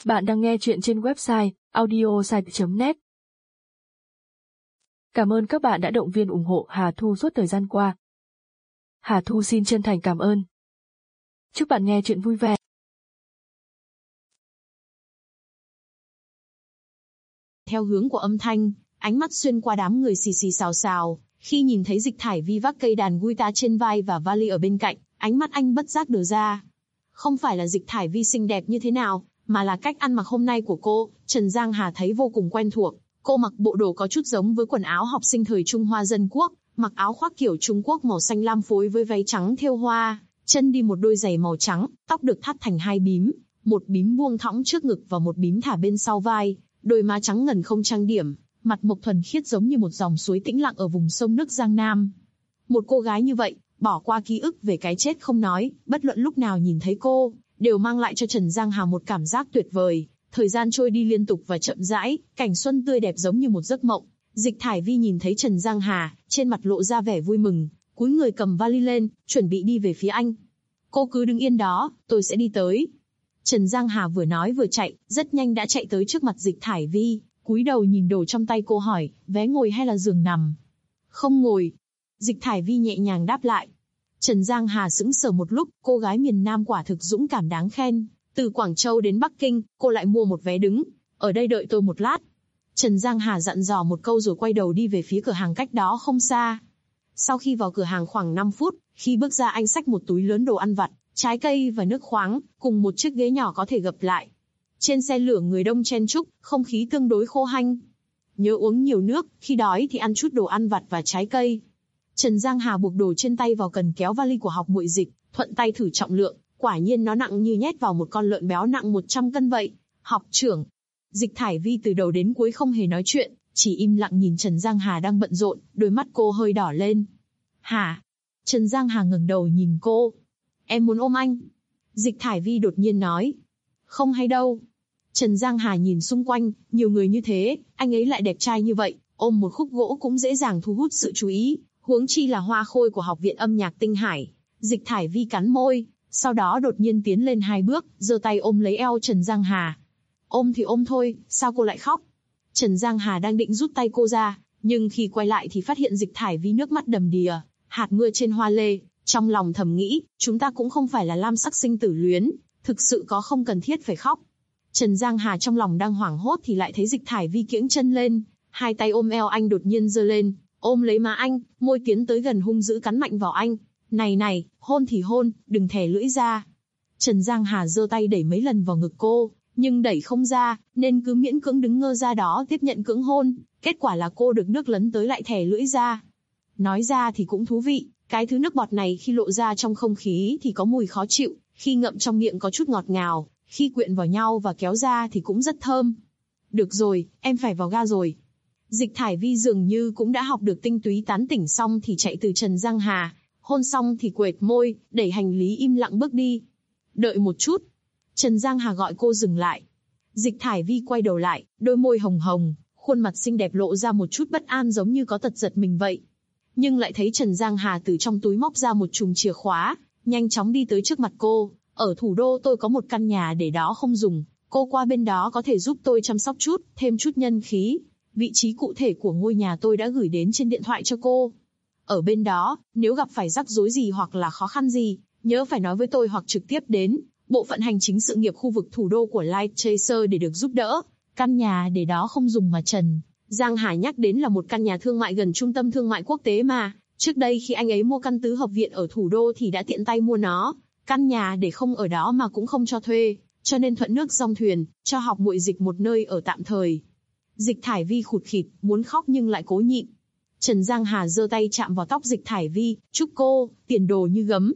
Bạn đang nghe chuyện trên website audiosite.net. Cảm ơn các bạn đã động viên ủng hộ Hà Thu suốt thời gian qua. Hà Thu xin chân thành cảm ơn. Chúc bạn nghe chuyện vui vẻ. Theo hướng của âm thanh, ánh mắt xuyên qua đám người xì xì xào xào, khi nhìn thấy Dịch Thải Vi vác cây đàn guitar trên vai và vali ở bên cạnh, ánh mắt anh bất giác đờ ra. Không phải là Dịch Thải Vi xinh đẹp như thế nào, mà là cách ăn mặc hôm nay của cô, Trần Giang Hà thấy vô cùng quen thuộc. Cô mặc bộ đồ có chút giống với quần áo học sinh thời Trung Hoa dân quốc, mặc áo khoác kiểu Trung Quốc màu xanh lam phối với váy trắng thêu hoa, chân đi một đôi giày màu trắng, tóc được thắt thành hai bím, một bím buông thõng trước ngực và một bím thả bên sau vai, đôi má trắng ngần không trang điểm, mặt mộc thuần khiết giống như một dòng suối tĩnh lặng ở vùng sông nước Giang Nam. Một cô gái như vậy, bỏ qua ký ức về cái chết không nói, bất luận lúc nào nhìn thấy cô, đều mang lại cho Trần Giang Hà một cảm giác tuyệt vời. Thời gian trôi đi liên tục và chậm rãi, cảnh xuân tươi đẹp giống như một giấc mộng. Dịch Thải Vi nhìn thấy Trần Giang Hà, trên mặt lộ ra vẻ vui mừng, cúi người cầm vali lên, chuẩn bị đi về phía anh. Cô cứ đứng yên đó, tôi sẽ đi tới. Trần Giang Hà vừa nói vừa chạy, rất nhanh đã chạy tới trước mặt Dịch Thải Vi, cúi đầu nhìn đồ trong tay cô hỏi, vé ngồi hay là giường nằm? Không ngồi. Dịch Thải Vi nhẹ nhàng đáp lại. Trần Giang Hà sững sờ một lúc, cô gái miền Nam quả thực dũng cảm đáng khen. Từ Quảng Châu đến Bắc Kinh, cô lại mua một vé đứng. Ở đây đợi tôi một lát. Trần Giang Hà dặn dò một câu rồi quay đầu đi về phía cửa hàng cách đó không xa. Sau khi vào cửa hàng khoảng 5 phút, khi bước ra anh xách một túi lớn đồ ăn vặt, trái cây và nước khoáng, cùng một chiếc ghế nhỏ có thể gập lại. Trên xe lửa người đông chen chúc, không khí tương đối khô hanh. Nhớ uống nhiều nước, khi đói thì ăn chút đồ ăn vặt và trái cây. Trần Giang Hà buộc đồ trên tay vào cần kéo vali của Học Muội Dịch, thuận tay thử trọng lượng, quả nhiên nó nặng như nhét vào một con lợn béo nặng 100 cân vậy. Học trưởng. Dịch Thải Vi từ đầu đến cuối không hề nói chuyện, chỉ im lặng nhìn Trần Giang Hà đang bận rộn, đôi mắt cô hơi đỏ lên. Hả? Trần Giang Hà ngẩng đầu nhìn cô. Em muốn ôm anh. Dịch Thải Vi đột nhiên nói. Không hay đâu. Trần Giang Hà nhìn xung quanh, nhiều người như thế, anh ấy lại đẹp trai như vậy, ôm một khúc gỗ cũng dễ dàng thu hút sự chú ý, huống chi là hoa khôi của Học viện Âm nhạc Tinh Hải. Dịch Thải Vi cắn môi, sau đó đột nhiên tiến lên 2 bước, giơ tay ôm lấy eo Trần Giang Hà. Ôm thì ôm thôi, sao cô lại khóc? Trần Giang Hà đang định rút tay cô ra, nhưng khi quay lại thì phát hiện Dịch Thải Vi nước mắt đầm đìa, hạt mưa trên hoa lê, trong lòng thầm nghĩ, chúng ta cũng không phải là lam sắc sinh tử luyến, thực sự có không cần thiết phải khóc. Trần Giang Hà trong lòng đang hoảng hốt thì lại thấy Dịch Thải Vi kiễng chân lên, hai tay ôm eo anh đột nhiên giơ lên, ôm lấy má anh, môi tiến tới gần hung dữ cắn mạnh vào anh. Này, hôn thì hôn, đừng thè lưỡi ra. Trần Giang Hà giơ tay đẩy mấy lần vào ngực cô, nhưng đẩy không ra, nên cứ miễn cưỡng đứng ngơ ra đó tiếp nhận cưỡng hôn. Kết quả là cô được nước lấn tới lại thè lưỡi ra. Nói ra thì cũng thú vị, cái thứ nước bọt này khi lộ ra trong không khí thì có mùi khó chịu, khi ngậm trong miệng có chút ngọt ngào, khi quyện vào nhau và kéo ra thì cũng rất thơm. Được rồi, em phải vào ga rồi. Dịch Thải Vi dường như cũng đã học được tinh túy tán tỉnh xong thì chạy từ Trần Giang Hà, hôn xong thì quệt môi, đẩy hành lý im lặng bước đi. Đợi một chút. Trần Giang Hà gọi cô dừng lại. Dịch Thải Vi quay đầu lại, đôi môi hồng hồng, khuôn mặt xinh đẹp lộ ra một chút bất an giống như có tật giật mình vậy. Nhưng lại thấy Trần Giang Hà từ trong túi móc ra một chùm chìa khóa, nhanh chóng đi tới trước mặt cô. Ở thủ đô tôi có một căn nhà để đó không dùng, cô qua bên đó có thể giúp tôi chăm sóc chút, thêm chút nhân khí. Vị trí cụ thể của ngôi nhà tôi đã gửi đến trên điện thoại cho cô. Ở bên đó, nếu gặp phải rắc rối gì hoặc là khó khăn gì, nhớ phải nói với tôi hoặc trực tiếp đến bộ phận hành chính sự nghiệp khu vực thủ đô của Light Chaser để được giúp đỡ. Căn nhà để đó không dùng mà Trần Giang Hà nhắc đến là một căn nhà thương mại gần trung tâm thương mại quốc tế mà. Trước đây khi anh ấy mua căn tứ hợp viện ở thủ đô thì đã tiện tay mua nó. Căn nhà để không ở đó mà cũng không cho thuê, cho nên thuận nước dong thuyền, cho Học Muội Dịch một nơi ở tạm thời. Dịch Thải Vi khụt khịt, muốn khóc nhưng lại cố nhịn. Trần Giang Hà giơ tay chạm vào tóc Dịch Thải Vi, chúc cô, tiền đồ như gấm.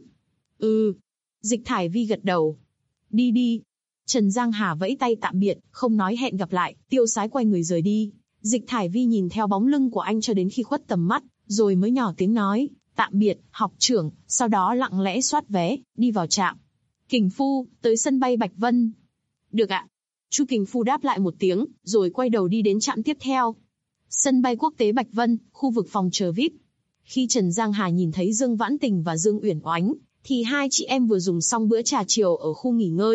Dịch Thải Vi gật đầu. Đi đi. Trần Giang Hà vẫy tay tạm biệt, không nói hẹn gặp lại, tiêu sái quay người rời đi. Dịch Thải Vi nhìn theo bóng lưng của anh cho đến khi khuất tầm mắt, rồi mới nhỏ tiếng nói, tạm biệt, học trưởng, sau đó lặng lẽ soát vé, đi vào trạm. Kình Phu, tới sân bay Bạch Vân. Được ạ. Chu Kình Phu đáp lại một tiếng, rồi quay đầu đi đến trạm tiếp theo. Sân bay quốc tế Bạch Vân, khu vực phòng chờ VIP. Khi Trần Giang Hà nhìn thấy Dương Vãn Tình và Dương Uyển Oánh, thì hai chị em vừa dùng xong bữa trà chiều ở khu nghỉ ngơi.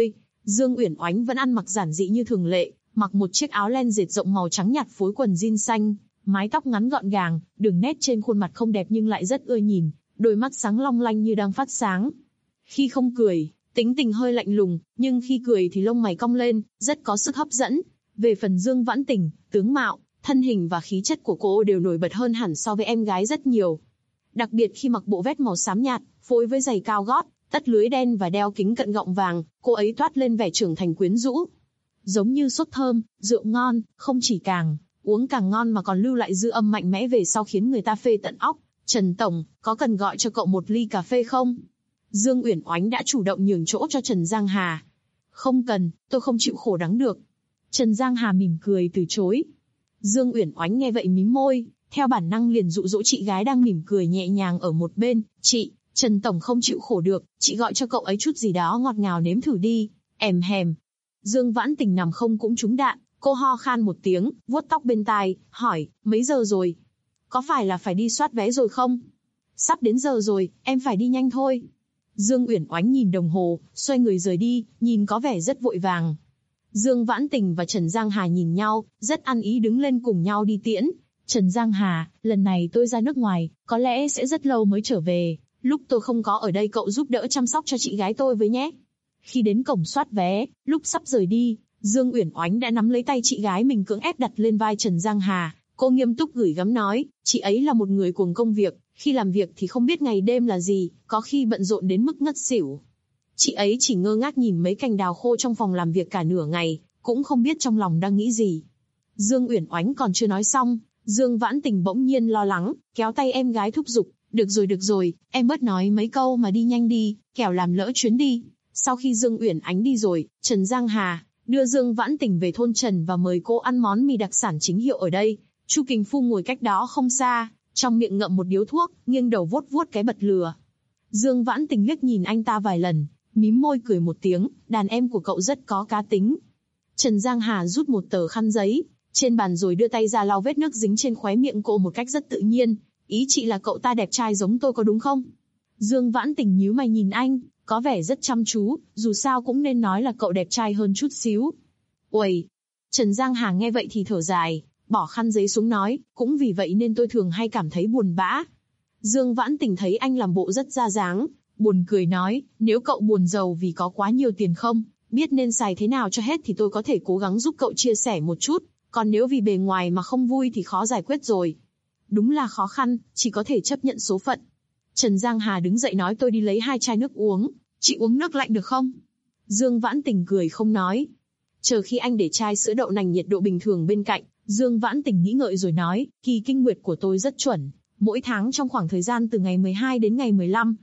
Dương Uyển Oánh vẫn ăn mặc giản dị như thường lệ, mặc một chiếc áo len dệt rộng màu trắng nhạt phối quần jean xanh, mái tóc ngắn gọn gàng, đường nét trên khuôn mặt không đẹp nhưng lại rất ưa nhìn, đôi mắt sáng long lanh như đang phát sáng. Khi không cười, tính tình hơi lạnh lùng, nhưng khi cười thì lông mày cong lên, rất có sức hấp dẫn. Về phần Dương Vãn Tình, tướng mạo, thân hình và khí chất của cô đều nổi bật hơn hẳn so với em gái rất nhiều. Đặc biệt khi mặc bộ vest màu xám nhạt, phối với giày cao gót, tất lưới đen và đeo kính cận gọng vàng, cô ấy toát lên vẻ trưởng thành quyến rũ. Giống như sốt thơm, rượu ngon, không chỉ càng uống càng ngon mà còn lưu lại dư âm mạnh mẽ về sau khiến người ta phê tận óc. Trần Tổng, có cần gọi cho cậu một ly cà phê không? Dương Uyển Oánh đã chủ động nhường chỗ cho Trần Giang Hà. Không cần, tôi không chịu khổ đắng được. Trần Giang Hà mỉm cười từ chối. Dương Uyển Oánh nghe vậy mím môi, theo bản năng liền dụ dỗ chị gái đang mỉm cười nhẹ nhàng ở một bên. Chị, Trần Tổng không chịu khổ được, chị gọi cho cậu ấy chút gì đó ngọt ngào nếm thử đi. Èm hèm. Dương Vãn Tình nằm không cũng trúng đạn, cô ho khan một tiếng, vuốt tóc bên tai, hỏi, mấy giờ rồi? Có phải là phải đi soát vé rồi không? Sắp đến giờ rồi, em phải đi nhanh thôi. Dương Uyển Oánh nhìn đồng hồ, xoay người rời đi, nhìn có vẻ rất vội vàng. Dương Vãn Tình và Trần Giang Hà nhìn nhau, rất ăn ý đứng lên cùng nhau đi tiễn. Trần Giang Hà, lần này tôi ra nước ngoài, có lẽ sẽ rất lâu mới trở về. Lúc tôi không có ở đây cậu giúp đỡ chăm sóc cho chị gái tôi với nhé. Khi đến cổng soát vé, lúc sắp rời đi, Dương Uyển Oánh đã nắm lấy tay chị gái mình cưỡng ép đặt lên vai Trần Giang Hà. Cô nghiêm túc gửi gắm nói, chị ấy là một người cuồng công việc, khi làm việc thì không biết ngày đêm là gì, có khi bận rộn đến mức ngất xỉu. Chị ấy chỉ ngơ ngác nhìn mấy cành đào khô trong phòng làm việc cả nửa ngày, cũng không biết trong lòng đang nghĩ gì. Dương Uyển Oánh còn chưa nói xong, Dương Vãn Tình bỗng nhiên lo lắng, kéo tay em gái thúc giục, được rồi, em bớt nói mấy câu mà đi nhanh đi, kẻo làm lỡ chuyến đi. Sau khi Dương Uyển Oánh đi rồi, Trần Giang Hà đưa Dương Vãn Tình về thôn Trần và mời cô ăn món mì đặc sản chính hiệu ở đây. Chu Kình Phu ngồi cách đó không xa, trong miệng ngậm một điếu thuốc, nghiêng đầu vuốt vuốt cái bật lửa. Dương Vãn Tình liếc nhìn anh ta vài lần, mím môi cười một tiếng, đàn em của cậu rất có cá tính. Trần Giang Hà rút một tờ khăn giấy trên bàn rồi đưa tay ra lau vết nước dính trên khóe miệng cô một cách rất tự nhiên. Ý chị là cậu ta đẹp trai giống tôi có đúng không? Dương Vãn Tình nhíu mày nhìn anh, có vẻ rất chăm chú, dù sao cũng nên nói là cậu đẹp trai hơn chút xíu. Uầy! Trần Giang Hà nghe vậy thì thở dài, bỏ khăn giấy xuống nói, cũng vì vậy nên tôi thường hay cảm thấy buồn bã. Dương Vãn Tình thấy anh làm bộ rất ra dáng, buồn cười nói, nếu cậu buồn giàu vì có quá nhiều tiền không, biết nên xài thế nào cho hết thì tôi có thể cố gắng giúp cậu chia sẻ một chút, còn nếu vì bề ngoài mà không vui thì khó giải quyết rồi. Đúng là khó khăn, chỉ có thể chấp nhận số phận. Trần Giang Hà đứng dậy nói tôi đi lấy 2 chai nước uống, chị uống nước lạnh được không? Dương Vãn Tình cười không nói. Chờ khi anh để chai sữa đậu nành nhiệt độ bình thường bên cạnh, Dương Vãn Tình nghĩ ngợi rồi nói, kỳ kinh nguyệt của tôi rất chuẩn, mỗi tháng trong khoảng thời gian từ ngày 12 đến ngày 15.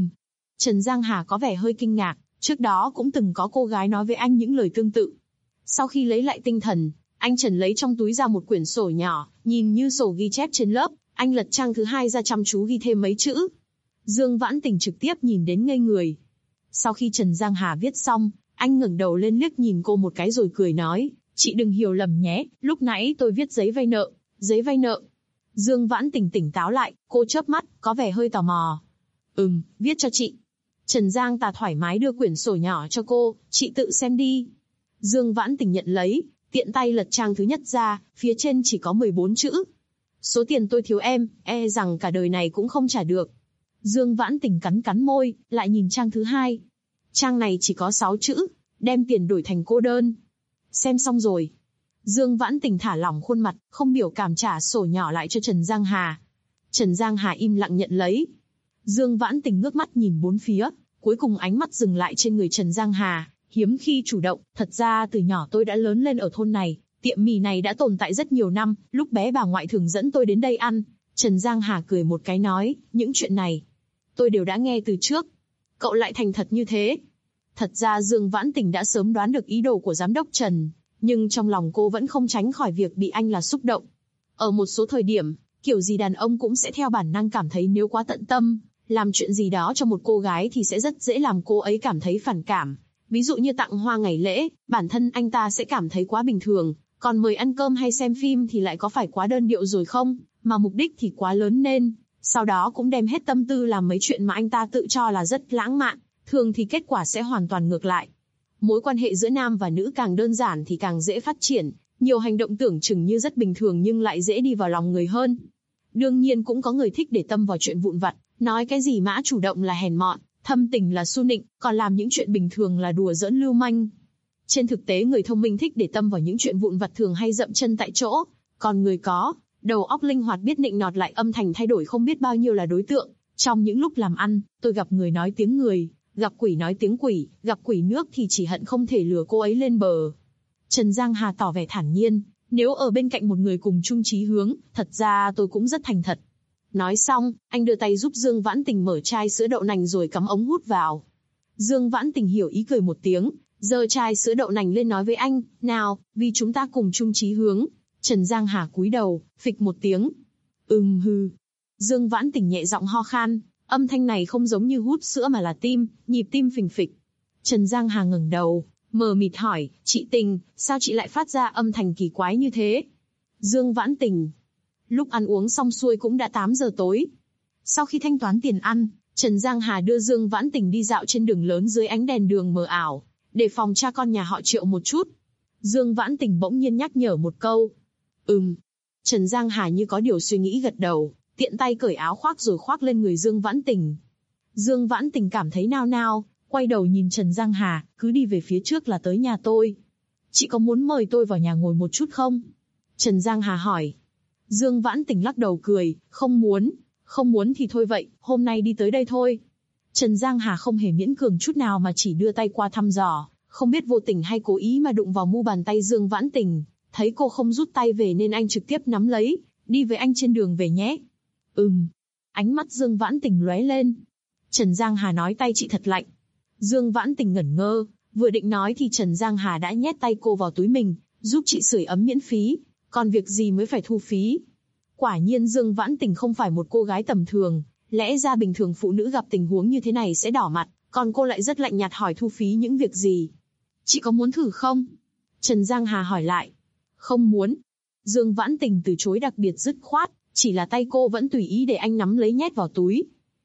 Trần Giang Hà có vẻ hơi kinh ngạc, trước đó cũng từng có cô gái nói với anh những lời tương tự. Sau khi lấy lại tinh thần, anh Trần lấy trong túi ra một quyển sổ nhỏ, nhìn như sổ ghi chép trên lớp, anh lật trang thứ 2 ra chăm chú ghi thêm mấy chữ. Dương Vãn Tình trực tiếp nhìn đến ngây người. Sau khi Trần Giang Hà viết xong, anh ngẩng đầu lên liếc nhìn cô một cái rồi cười nói, chị đừng hiểu lầm nhé, lúc nãy tôi viết giấy vay nợ. Giấy vay nợ? Dương Vãn Tình tỉnh táo lại, cô chớp mắt, có vẻ hơi tò mò. Viết cho chị. Trần Giang Tà thoải mái đưa quyển sổ nhỏ cho cô, chị tự xem đi. Dương Vãn Tình nhận lấy, tiện tay lật trang thứ nhất ra, phía trên chỉ có 14 chữ. Số tiền tôi thiếu em, e rằng cả đời này cũng không trả được. Dương Vãn Tình cắn môi, lại nhìn trang thứ 2. Trang này chỉ có 6 chữ, đem tiền đổi thành cô đơn. Xem xong rồi. Dương Vãn Tình thả lỏng khuôn mặt, không biểu cảm trả sổ nhỏ lại cho Trần Giang Hà. Trần Giang Hà im lặng nhận lấy. Dương Vãn Tình ngước mắt nhìn bốn phía, cuối cùng ánh mắt dừng lại trên người Trần Giang Hà, hiếm khi chủ động, thật ra từ nhỏ tôi đã lớn lên ở thôn này, tiệm mì này đã tồn tại rất nhiều năm, lúc bé bà ngoại thường dẫn tôi đến đây ăn. Trần Giang Hà cười một cái nói, những chuyện này, tôi đều đã nghe từ trước. Cậu lại thành thật như thế. Thật ra Dương Vãn Tình đã sớm đoán được ý đồ của giám đốc Trần, nhưng trong lòng cô vẫn không tránh khỏi việc bị anh là xúc động. Ở một số thời điểm, kiểu gì đàn ông cũng sẽ theo bản năng cảm thấy nếu quá tận tâm, làm chuyện gì đó cho một cô gái thì sẽ rất dễ làm cô ấy cảm thấy phản cảm. Ví dụ như tặng hoa ngày lễ, bản thân anh ta sẽ cảm thấy quá bình thường, còn mời ăn cơm hay xem phim thì lại có phải quá đơn điệu rồi không, mà mục đích thì quá lớn nên, sau đó cũng đem hết tâm tư làm mấy chuyện mà anh ta tự cho là rất lãng mạn, thường thì kết quả sẽ hoàn toàn ngược lại. Mối quan hệ giữa nam và nữ càng đơn giản thì càng dễ phát triển, nhiều hành động tưởng chừng như rất bình thường nhưng lại dễ đi vào lòng người hơn. Đương nhiên cũng có người thích để tâm vào chuyện vụn vặt, nói cái gì mã chủ động là hèn mọn, thâm tình là su nịnh, còn làm những chuyện bình thường là đùa giỡn lưu manh. Trên thực tế người thông minh thích để tâm vào những chuyện vụn vặt thường hay dậm chân tại chỗ, còn người có đầu óc linh hoạt biết nịnh nọt lại âm thầm thay đổi không biết bao nhiêu là đối tượng. Trong những lúc làm ăn, tôi gặp người nói tiếng người, gặp quỷ nói tiếng quỷ, gặp quỷ nước thì chỉ hận không thể lừa cô ấy lên bờ. Trần Giang Hà tỏ vẻ thản nhiên, nếu ở bên cạnh một người cùng chung chí hướng, thật ra tôi cũng rất thành thật. Nói xong, anh đưa tay giúp Dương Vãn Tình mở chai sữa đậu nành rồi cắm ống hút vào. Dương Vãn Tình hiểu ý cười một tiếng, giơ chai sữa đậu nành lên nói với anh, nào, vì chúng ta cùng chung chí hướng. Trần Giang Hà cúi đầu, phịch một tiếng. Hừ. Dương Vãn Tình nhẹ giọng ho khan, âm thanh này không giống như hút sữa mà là tim, nhịp tim phình phịch. Trần Giang Hà ngẩng đầu, mờ mịt hỏi, chị Tình, sao chị lại phát ra âm thanh kỳ quái như thế? Dương Vãn Tình. Lúc ăn uống xong xuôi cũng đã 8 giờ tối. Sau khi thanh toán tiền ăn, Trần Giang Hà đưa Dương Vãn Tình đi dạo trên đường lớn dưới ánh đèn đường mờ ảo, để phòng cha con nhà họ Triệu một chút. Dương Vãn Tình bỗng nhiên nhắc nhở một câu. Trần Giang Hà như có điều suy nghĩ gật đầu, tiện tay cởi áo khoác rồi khoác lên người Dương Vãn Tình. Dương Vãn Tình cảm thấy nao nao, quay đầu nhìn Trần Giang Hà, cứ đi về phía trước là tới nhà tôi. Chị có muốn mời tôi vào nhà ngồi một chút không? Trần Giang Hà hỏi. Dương Vãn Tình lắc đầu cười, không muốn thì thôi vậy, hôm nay đi tới đây thôi. Trần Giang Hà không hề miễn cường chút nào mà chỉ đưa tay qua thăm dò, không biết vô tình hay cố ý mà đụng vào mu bàn tay Dương Vãn Tình. Thấy cô không rút tay về nên anh trực tiếp nắm lấy, đi với anh trên đường về nhé. Ánh mắt Dương Vãn Tình lóe lên. Trần Giang Hà nói tay chị thật lạnh. Dương Vãn Tình ngẩn ngơ, vừa định nói thì Trần Giang Hà đã nhét tay cô vào túi mình, giúp chị sưởi ấm miễn phí, còn việc gì mới phải thu phí. Quả nhiên Dương Vãn Tình không phải một cô gái tầm thường, lẽ ra bình thường phụ nữ gặp tình huống như thế này sẽ đỏ mặt, còn cô lại rất lạnh nhạt hỏi thu phí những việc gì. Chị có muốn thử không? Trần Giang Hà hỏi lại. Không muốn. Dương Vãn Tình từ chối đặc biệt dứt khoát, chỉ là tay cô vẫn tùy ý để anh nắm lấy nhét vào túi.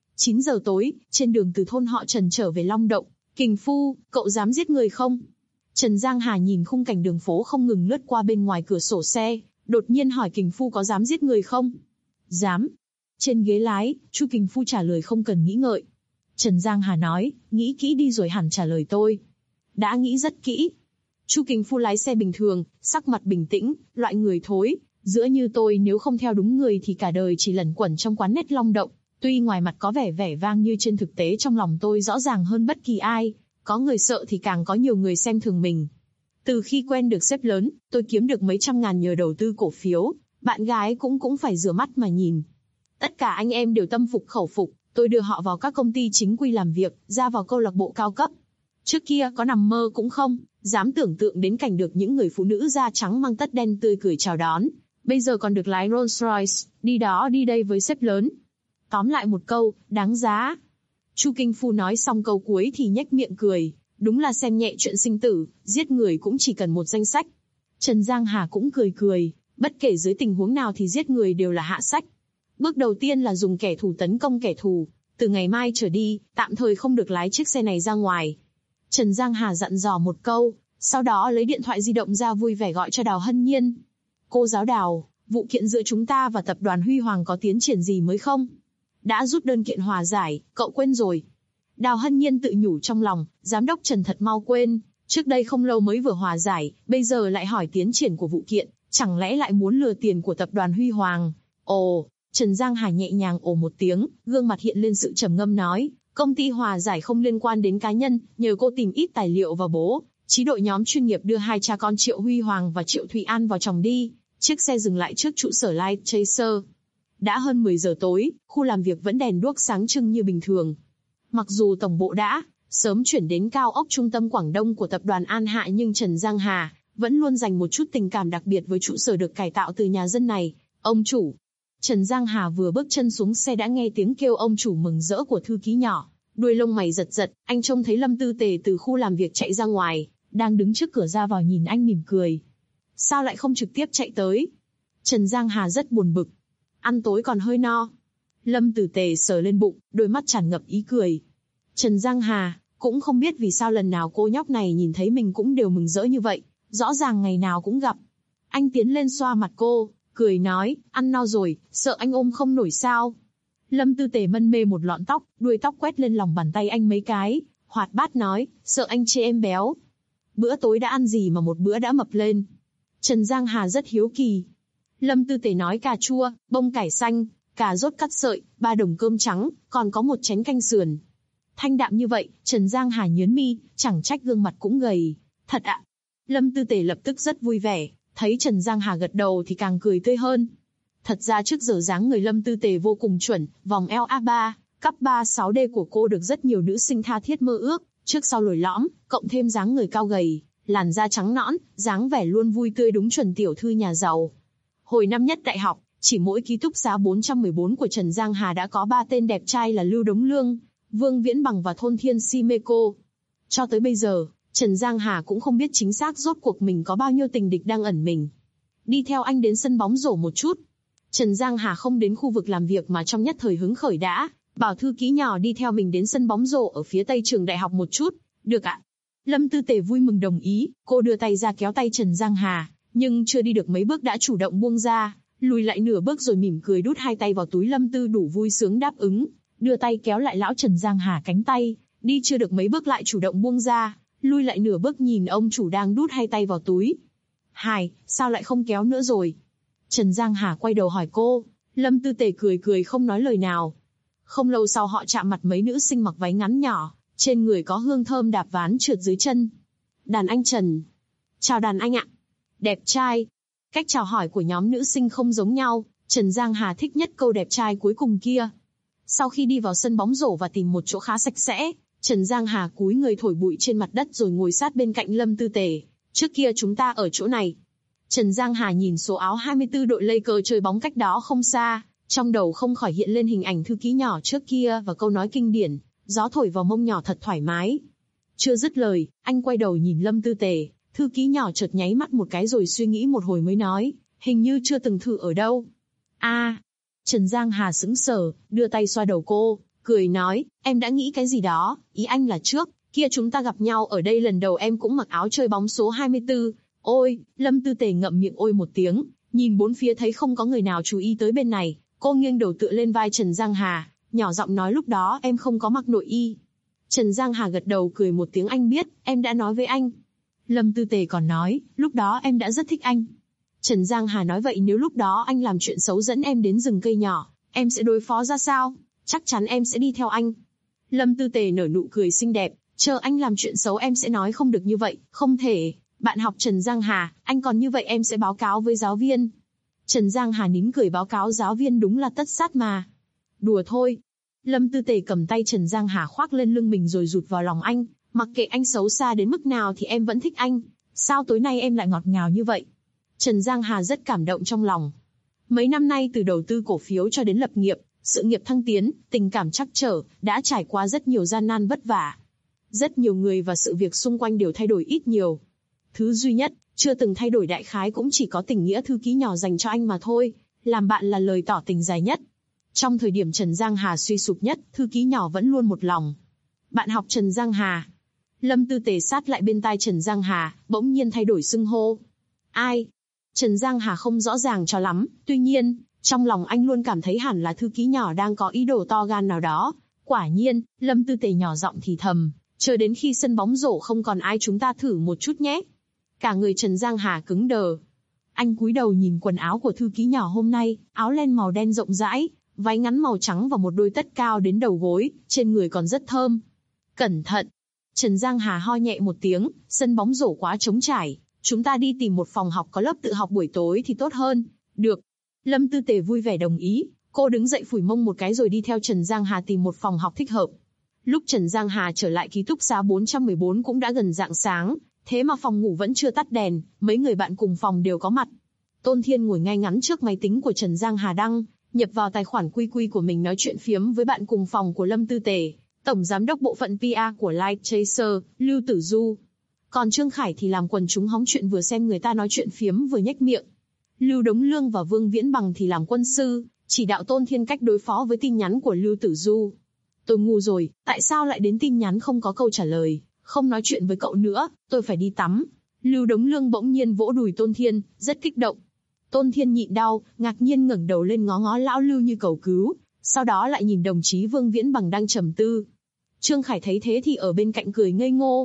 9 giờ tối, trên đường từ thôn họ Trần trở về Long Động, Kình Phu, cậu dám giết người không? Trần Giang Hà nhìn khung cảnh đường phố không ngừng lướt qua bên ngoài cửa sổ xe, đột nhiên hỏi Kình Phu có dám giết người không? Dám. Trên ghế lái, Chu Kình Phu trả lời không cần nghĩ ngợi. Trần Giang Hà nói, nghĩ kỹ đi rồi hẳn trả lời tôi. Đã nghĩ rất kỹ. Chu Kình Phu lái xe bình thường, sắc mặt bình tĩnh, loại người thối, giữa như tôi nếu không theo đúng người thì cả đời chỉ lẩn quẩn trong quán nét Long Động. Tuy ngoài mặt có vẻ vẻ vang như trên thực tế trong lòng tôi rõ ràng hơn bất kỳ ai, có người sợ thì càng có nhiều người xem thường mình. Từ khi quen được sếp lớn, tôi kiếm được mấy trăm ngàn nhờ đầu tư cổ phiếu, bạn gái cũng phải rửa mắt mà nhìn. Tất cả anh em đều tâm phục khẩu phục, tôi đưa họ vào các công ty chính quy làm việc, ra vào câu lạc bộ cao cấp. Trước kia có nằm mơ cũng không dám tưởng tượng đến cảnh được những người phụ nữ da trắng mang tất đen tươi cười chào đón. Bây giờ còn được lái Rolls Royce, đi đó đi đây với sếp lớn. Tóm lại một câu, đáng giá. Chu Kinh Phu nói xong câu cuối thì nhếch miệng cười, đúng là xem nhẹ chuyện sinh tử, giết người cũng chỉ cần một danh sách. Trần Giang Hà cũng cười, bất kể dưới tình huống nào thì giết người đều là hạ sách. Bước đầu tiên là dùng kẻ thù tấn công kẻ thù, từ ngày mai trở đi, tạm thời không được lái chiếc xe này ra ngoài. Trần Giang Hà dặn dò một câu, sau đó lấy điện thoại di động ra vui vẻ gọi cho Đào Hân Nhiên. Cô giáo Đào, vụ kiện giữa chúng ta và tập đoàn Huy Hoàng có tiến triển gì mới không? Đã rút đơn kiện hòa giải, cậu quên rồi. Đào Hân Nhiên tự nhủ trong lòng, giám đốc Trần thật mau quên, trước đây không lâu mới vừa hòa giải, bây giờ lại hỏi tiến triển của vụ kiện, chẳng lẽ lại muốn lừa tiền của tập đoàn Huy Hoàng? Ồ, Trần Giang Hà nhẹ nhàng ồ một tiếng, gương mặt hiện lên sự trầm ngâm nói, công ty hòa giải không liên quan đến cá nhân, nhờ cô tìm ít tài liệu và bố trí đội nhóm chuyên nghiệp đưa hai cha con Triệu Huy Hoàng và Triệu Thụy An vào tròng đi. Chiếc xe dừng lại trước trụ sở Light Chaser. Đã hơn 10 giờ tối, khu làm việc vẫn đèn đuốc sáng trưng như bình thường. Mặc dù tổng bộ đã sớm chuyển đến cao ốc trung tâm Quảng Đông của tập đoàn An Hạ nhưng Trần Giang Hà vẫn luôn dành một chút tình cảm đặc biệt với trụ sở được cải tạo từ nhà dân này. Ông chủ. Trần Giang Hà vừa bước chân xuống xe đã nghe tiếng kêu ông chủ mừng rỡ của thư ký nhỏ. Đuôi lông mày giật giật, anh trông thấy Lâm Tư Tề từ khu làm việc chạy ra ngoài, đang đứng trước cửa ra vào nhìn anh mỉm cười. Sao lại không trực tiếp chạy tới? Trần Giang Hà rất buồn bực. Ăn tối còn hơi no. Lâm Tử Tề sờ lên bụng, đôi mắt tràn ngập ý cười. Trần Giang Hà, Cũng không biết vì sao lần nào cô nhóc này nhìn thấy mình cũng đều mừng rỡ như vậy, rõ ràng ngày nào cũng gặp. Anh tiến lên xoa mặt cô, cười nói, ăn no rồi, sợ anh ôm không nổi sao. Lâm Tư Tề mân mê một lọn tóc, đuôi tóc quét lên lòng bàn tay anh mấy cái, hoạt bát nói, sợ anh chê em béo. Bữa tối đã ăn gì mà một bữa đã mập lên? Trần Giang Hà rất hiếu kỳ. Lâm Tư Tề nói cà chua, bông cải xanh, cà rốt cắt sợi, 3 đồng cơm trắng, còn có một chén canh sườn. Thanh đạm như vậy, Trần Giang Hà nhướng mi, chẳng trách gương mặt cũng gầy. Thật ạ? Lâm Tư Tề lập tức rất vui vẻ, thấy Trần Giang Hà gật đầu thì càng cười tươi hơn. Thật ra trước giờ dáng người Lâm Tư Tề vô cùng chuẩn, vòng eo A3, cắp 36D của cô được rất nhiều nữ sinh tha thiết mơ ước, trước sau lồi lõm, cộng thêm dáng người cao gầy, làn da trắng nõn, dáng vẻ luôn vui tươi đúng chuẩn tiểu thư nhà giàu. Hồi năm nhất đại học, chỉ mỗi ký túc xá 414 của Trần Giang Hà đã có 3 tên đẹp trai là Lưu Đống Lương, Vương Viễn Bằng và Thôn Thiên Si Mê Cô. Cho tới bây giờ, Trần Giang Hà cũng không biết chính xác rốt cuộc mình có bao nhiêu tình địch đang ẩn mình. Đi theo anh đến sân bóng rổ một chút. Trần Giang Hà không đến khu vực làm việc mà trong nhất thời hứng khởi đã, bảo thư ký nhỏ đi theo mình đến sân bóng rổ ở phía tây trường đại học một chút. Được ạ. Lâm Tư Tề vui mừng đồng ý, cô đưa tay ra kéo tay Trần Giang Hà, nhưng chưa đi được mấy bước đã chủ động buông ra, lùi lại nửa bước rồi mỉm cười đút hai tay vào túi. Lâm Tư đủ vui sướng đáp ứng, đưa tay kéo lại lão Trần Giang Hà cánh tay, đi chưa được mấy bước lại chủ động buông ra, lui lại nửa bước nhìn ông chủ đang đút hai tay vào túi. Hải, sao lại không kéo nữa rồi? Trần Giang Hà quay đầu hỏi cô. Lâm Tư Tề cười cười không nói lời nào. Không lâu sau họ chạm mặt mấy nữ sinh mặc váy ngắn nhỏ, trên người có hương thơm đạp ván trượt dưới chân. Đàn anh Trần. Chào đàn anh ạ. Đẹp trai. Cách chào hỏi của nhóm nữ sinh không giống nhau, Trần Giang Hà thích nhất câu đẹp trai cuối cùng kia. Sau khi đi vào sân bóng rổ và tìm một chỗ khá sạch sẽ, Trần Giang Hà cúi người thổi bụi trên mặt đất rồi ngồi sát bên cạnh Lâm Tư Tề. Trước kia chúng ta ở chỗ này. Trần Giang Hà nhìn số áo 24 đội Lakers chơi bóng cách đó không xa, trong đầu không khỏi hiện lên hình ảnh thư ký nhỏ trước kia và câu nói kinh điển, gió thổi vào mông nhỏ thật thoải mái. Chưa dứt lời, anh quay đầu nhìn Lâm Tư Tề, thư ký nhỏ chợt nháy mắt một cái rồi suy nghĩ một hồi mới nói, hình như chưa từng thử ở đâu. Trần Giang Hà sững sờ, đưa tay xoa đầu cô, cười nói, em đã nghĩ cái gì đó, ý anh là trước kia chúng ta gặp nhau ở đây lần đầu em cũng mặc áo chơi bóng số 24. Ôi, Lâm Tư Tề ngậm miệng ôi một tiếng, nhìn bốn phía thấy không có người nào chú ý tới bên này, cô nghiêng đầu tựa lên vai Trần Giang Hà, nhỏ giọng nói lúc đó em không có mặc nội y. Trần Giang Hà gật đầu cười một tiếng, anh biết, em đã nói với anh. Lâm Tư Tề còn nói, lúc đó em đã rất thích anh. Trần Giang Hà nói vậy nếu lúc đó anh làm chuyện xấu dẫn em đến rừng cây nhỏ, em sẽ đối phó ra sao? Chắc chắn em sẽ đi theo anh. Lâm Tư Tề nở nụ cười xinh đẹp, chờ anh làm chuyện xấu em sẽ nói không được như vậy, không thể. Bạn học Trần Giang Hà, anh còn như vậy em sẽ báo cáo với giáo viên. Trần Giang Hà nín cười báo cáo giáo viên đúng là tất sát mà. Đùa thôi. Lâm Tư Tề cầm tay Trần Giang Hà khoác lên lưng mình rồi rụt vào lòng anh, mặc kệ anh xấu xa đến mức nào thì em vẫn thích anh. Sao tối nay em lại ngọt ngào như vậy? Trần Giang Hà rất cảm động trong lòng. Mấy năm nay từ đầu tư cổ phiếu cho đến lập nghiệp, sự nghiệp thăng tiến, tình cảm trắc trở, đã trải qua rất nhiều gian nan vất vả. Rất nhiều người và sự việc xung quanh đều thay đổi ít nhiều. Thứ duy nhất, chưa từng thay đổi đại khái cũng chỉ có tình nghĩa thư ký nhỏ dành cho anh mà thôi, làm bạn là lời tỏ tình dài nhất. Trong thời điểm Trần Giang Hà suy sụp nhất, thư ký nhỏ vẫn luôn một lòng. Bạn học Trần Giang Hà. Lâm Tư Tề sát lại bên tai Trần Giang Hà, bỗng nhiên thay đổi xưng hô. Ai? Trần Giang Hà không rõ ràng cho lắm, tuy nhiên, trong lòng anh luôn cảm thấy hẳn là thư ký nhỏ đang có ý đồ to gan nào đó. Quả nhiên, Lâm Tư Tề nhỏ giọng thì thầm, chờ đến khi sân bóng rổ không còn ai chúng ta thử một chút nhé. Cả người Trần Giang Hà cứng đờ. Anh cúi đầu nhìn quần áo của thư ký nhỏ hôm nay, áo len màu đen rộng rãi, váy ngắn màu trắng và một đôi tất cao đến đầu gối, trên người còn rất thơm. Cẩn thận! Trần Giang Hà ho nhẹ một tiếng, sân bóng rổ quá trống trải, chúng ta đi tìm một phòng học có lớp tự học buổi tối thì tốt hơn. Được. Lâm Tư Tề vui vẻ đồng ý, cô đứng dậy phủi mông một cái rồi đi theo Trần Giang Hà tìm một phòng học thích hợp. Lúc Trần Giang Hà trở lại ký túc xá 414 cũng đã gần rạng sáng, thế mà phòng ngủ vẫn chưa tắt đèn, mấy người bạn cùng phòng đều có mặt. Tôn Thiên ngồi ngay ngắn trước máy tính của Trần Giang Hà đăng, nhập vào tài khoản QQ của mình nói chuyện phiếm với bạn cùng phòng của Lâm Tư Tề, tổng giám đốc bộ phận PR của Light Chaser, Lưu Tử Du. Còn Trương Khải thì làm quần chúng hóng chuyện vừa xem người ta nói chuyện phiếm vừa nhếch miệng. Lưu Đống Lương và Vương Viễn Bằng thì làm quân sư, chỉ đạo Tôn Thiên cách đối phó với tin nhắn của Lưu Tử Du. Tôi ngu rồi, tại sao lại đến tin nhắn không có câu trả lời, không nói chuyện với cậu nữa, tôi phải đi tắm. Lưu Đống Lương bỗng nhiên vỗ đùi Tôn Thiên, rất kích động. Tôn Thiên nhịn đau, ngạc nhiên ngẩng đầu lên ngó ngó lão Lưu như cầu cứu, sau đó lại nhìn đồng chí Vương Viễn Bằng đang trầm tư. Trương Khải thấy thế thì ở bên cạnh cười ngây ngô.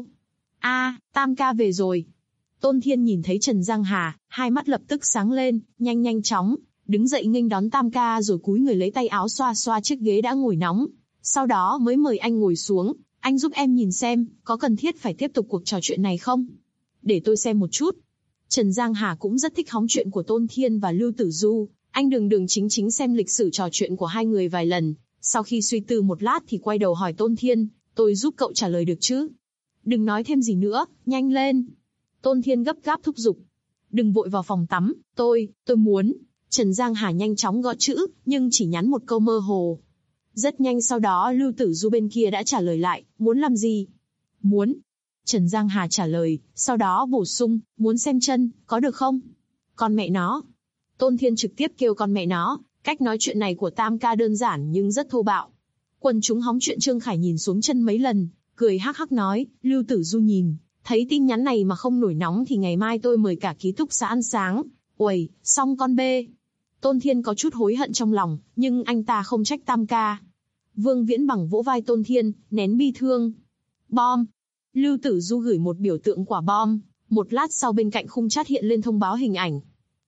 Tam ca về rồi. Tôn Thiên nhìn thấy Trần Giang Hà, hai mắt lập tức sáng lên, nhanh chóng đứng dậy nghênh đón Tam ca rồi cúi người lấy tay áo xoa xoa chiếc ghế đã ngồi nóng. Sau đó mới mời anh ngồi xuống, anh giúp em nhìn xem, có cần thiết phải tiếp tục cuộc trò chuyện này không? Để tôi xem một chút. Trần Giang Hà cũng rất thích hóng chuyện của Tôn Thiên và Lưu Tử Du, anh đường chính xem lịch sử trò chuyện của hai người vài lần, sau khi suy tư một lát thì quay đầu hỏi Tôn Thiên, tôi giúp cậu trả lời được chứ? Đừng nói thêm gì nữa, nhanh lên. Tôn Thiên gấp gáp thúc giục. Đừng vội vào phòng tắm, tôi muốn. Trần Giang Hà nhanh chóng gõ chữ, nhưng chỉ nhắn một câu mơ hồ. Rất nhanh sau đó Lưu Tử Du bên kia đã trả lời lại, muốn làm gì? Muốn. Trần Giang Hà trả lời, sau đó bổ sung, muốn xem chân, có được không? Con mẹ nó. Tôn Thiên trực tiếp kêu con mẹ nó, cách nói chuyện này của Tam ca đơn giản nhưng rất thô bạo. Quần chúng hóng chuyện Trương Khải nhìn xuống chân mấy lần, cười hắc hắc nói, Lưu Tử Du nhìn, thấy tin nhắn này mà không nổi nóng thì ngày mai tôi mời cả ký túc xá ăn sáng. Uầy, xong con bê. Tôn Thiên có chút hối hận trong lòng, nhưng anh ta không trách Tam ca. Vương Viễn Bằng vỗ vai Tôn Thiên, nén bi thương. Bom. Lưu Tử Du gửi một biểu tượng quả bom, một lát sau bên cạnh khung chat hiện lên thông báo hình ảnh.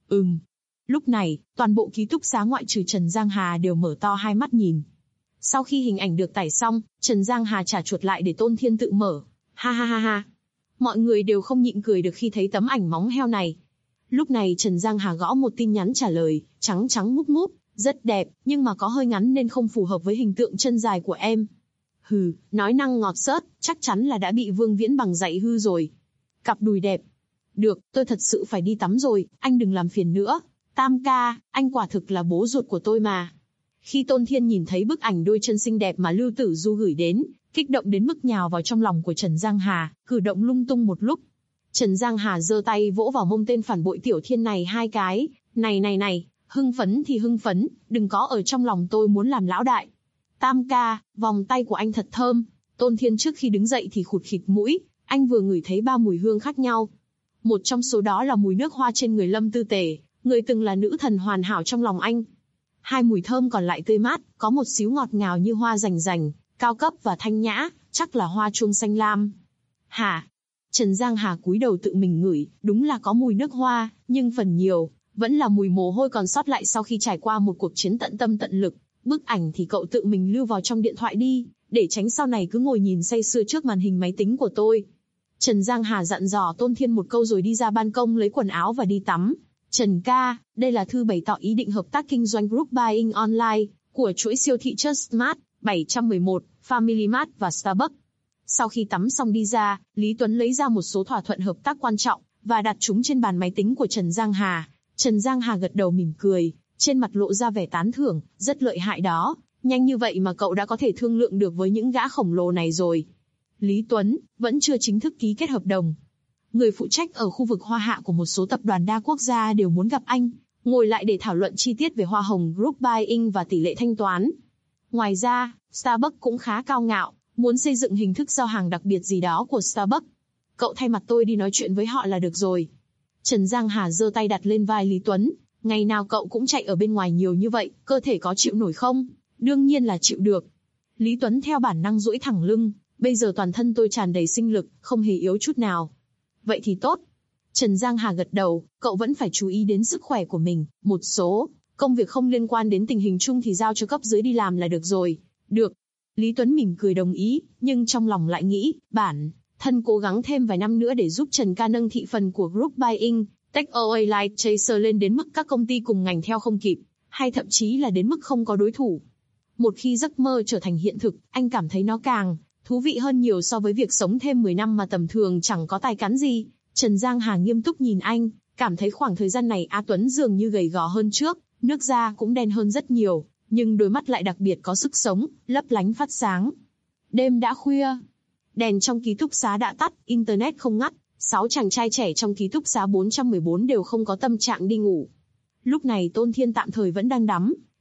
Lúc này, toàn bộ ký túc xá ngoại trừ Trần Giang Hà đều mở to hai mắt nhìn. Sau khi hình ảnh được tải xong, Trần Giang Hà trả chuột lại để Tôn Thiên tự mở. Ha ha ha ha. Mọi người đều không nhịn cười được khi thấy tấm ảnh móng heo này. Lúc này Trần Giang Hà gõ một tin nhắn trả lời, trắng trắng múp múp, rất đẹp, nhưng mà có hơi ngắn nên không phù hợp với hình tượng chân dài của em. Hừ, nói năng ngọt xớt, chắc chắn là đã bị Vương Viễn Bằng dạy hư rồi. Cặp đùi đẹp. Được, tôi thật sự phải đi tắm rồi, anh đừng làm phiền nữa. Tam ca, anh quả thực là bố ruột của tôi mà. Khi Tôn Thiên nhìn thấy bức ảnh đôi chân xinh đẹp mà Lưu Tử Du gửi đến, kích động đến mức nhào vào trong lòng của Trần Giang Hà, cử động lung tung một lúc. Trần Giang Hà giơ tay vỗ vào mông tên phản bội Tiểu Thiên này hai cái. Này, hưng phấn thì hưng phấn, đừng có ở trong lòng tôi muốn làm lão đại. Tam ca, vòng tay của anh thật thơm. Tôn Thiên trước khi đứng dậy thì khụt khịt mũi, anh vừa ngửi thấy 3 mùi hương khác nhau. Một trong số đó là mùi nước hoa trên người Lâm Tư Tề, người từng là nữ thần hoàn hảo trong lòng anh. 2 mùi thơm còn lại tươi mát, có một xíu ngọt ngào như hoa rành rành, cao cấp và thanh nhã, chắc là hoa chuông xanh lam. Hả? Trần Giang Hà cúi đầu tự mình ngửi, đúng là có mùi nước hoa, nhưng phần nhiều vẫn là mùi mồ hôi còn sót lại sau khi trải qua một cuộc chiến tận tâm tận lực. Bức ảnh thì cậu tự mình lưu vào trong điện thoại đi, để tránh sau này cứ ngồi nhìn say sưa trước màn hình máy tính của tôi. Trần Giang Hà dặn dò Tôn Thiên một câu rồi đi ra ban công lấy quần áo và đi tắm. Trần ca, đây là thư bày tỏ ý định hợp tác kinh doanh group buying online của chuỗi siêu thị Trustmart, 711, Family Mart và Starbucks. Sau khi tắm xong đi ra, Lý Tuấn lấy ra một số thỏa thuận hợp tác quan trọng và đặt chúng trên bàn máy tính của Trần Giang Hà. Trần Giang Hà gật đầu mỉm cười, trên mặt lộ ra vẻ tán thưởng, rất lợi hại đó, nhanh như vậy mà cậu đã có thể thương lượng được với những gã khổng lồ này rồi. Lý Tuấn vẫn chưa chính thức ký kết hợp đồng. Người phụ trách ở khu vực Hoa Hạ của một số tập đoàn đa quốc gia đều muốn gặp anh, ngồi lại để thảo luận chi tiết về hoa hồng group buying và tỷ lệ thanh toán. Ngoài ra, Starbucks cũng khá cao ngạo, muốn xây dựng hình thức giao hàng đặc biệt gì đó của Starbucks. Cậu thay mặt tôi đi nói chuyện với họ là được rồi. Trần Giang Hà giơ tay đặt lên vai Lý Tuấn. Ngày nào cậu cũng chạy ở bên ngoài nhiều như vậy, cơ thể có chịu nổi không? Đương nhiên là chịu được. Lý Tuấn theo bản năng duỗi thẳng lưng. Bây giờ toàn thân tôi tràn đầy sinh lực, không hề yếu chút nào. Vậy thì tốt. Trần Giang Hà gật đầu, cậu vẫn phải chú ý đến sức khỏe của mình. Một số công việc không liên quan đến tình hình chung thì giao cho cấp dưới đi làm là được rồi. Được. Lý Tuấn mỉm cười đồng ý, nhưng trong lòng lại nghĩ, bản thân cố gắng thêm vài năm nữa để giúp Trần ca nâng thị phần của group buying, Takeaway Light Chaser lên đến mức các công ty cùng ngành theo không kịp, hay thậm chí là đến mức không có đối thủ. Một khi giấc mơ trở thành hiện thực, anh cảm thấy nó càng thú vị hơn nhiều so với việc sống thêm 10 năm mà tầm thường chẳng có tài cán gì. Trần Giang Hà nghiêm túc nhìn anh, cảm thấy khoảng thời gian này A Tuấn dường như gầy gò hơn trước, nước da cũng đen hơn rất nhiều, nhưng đôi mắt lại đặc biệt có sức sống, lấp lánh phát sáng. Đêm đã khuya, đèn trong ký túc xá đã tắt, internet không ngắt, 6 chàng trai trẻ trong ký túc xá 414 đều không có tâm trạng đi ngủ. Lúc này Tôn Thiên tạm thời vẫn đang đắm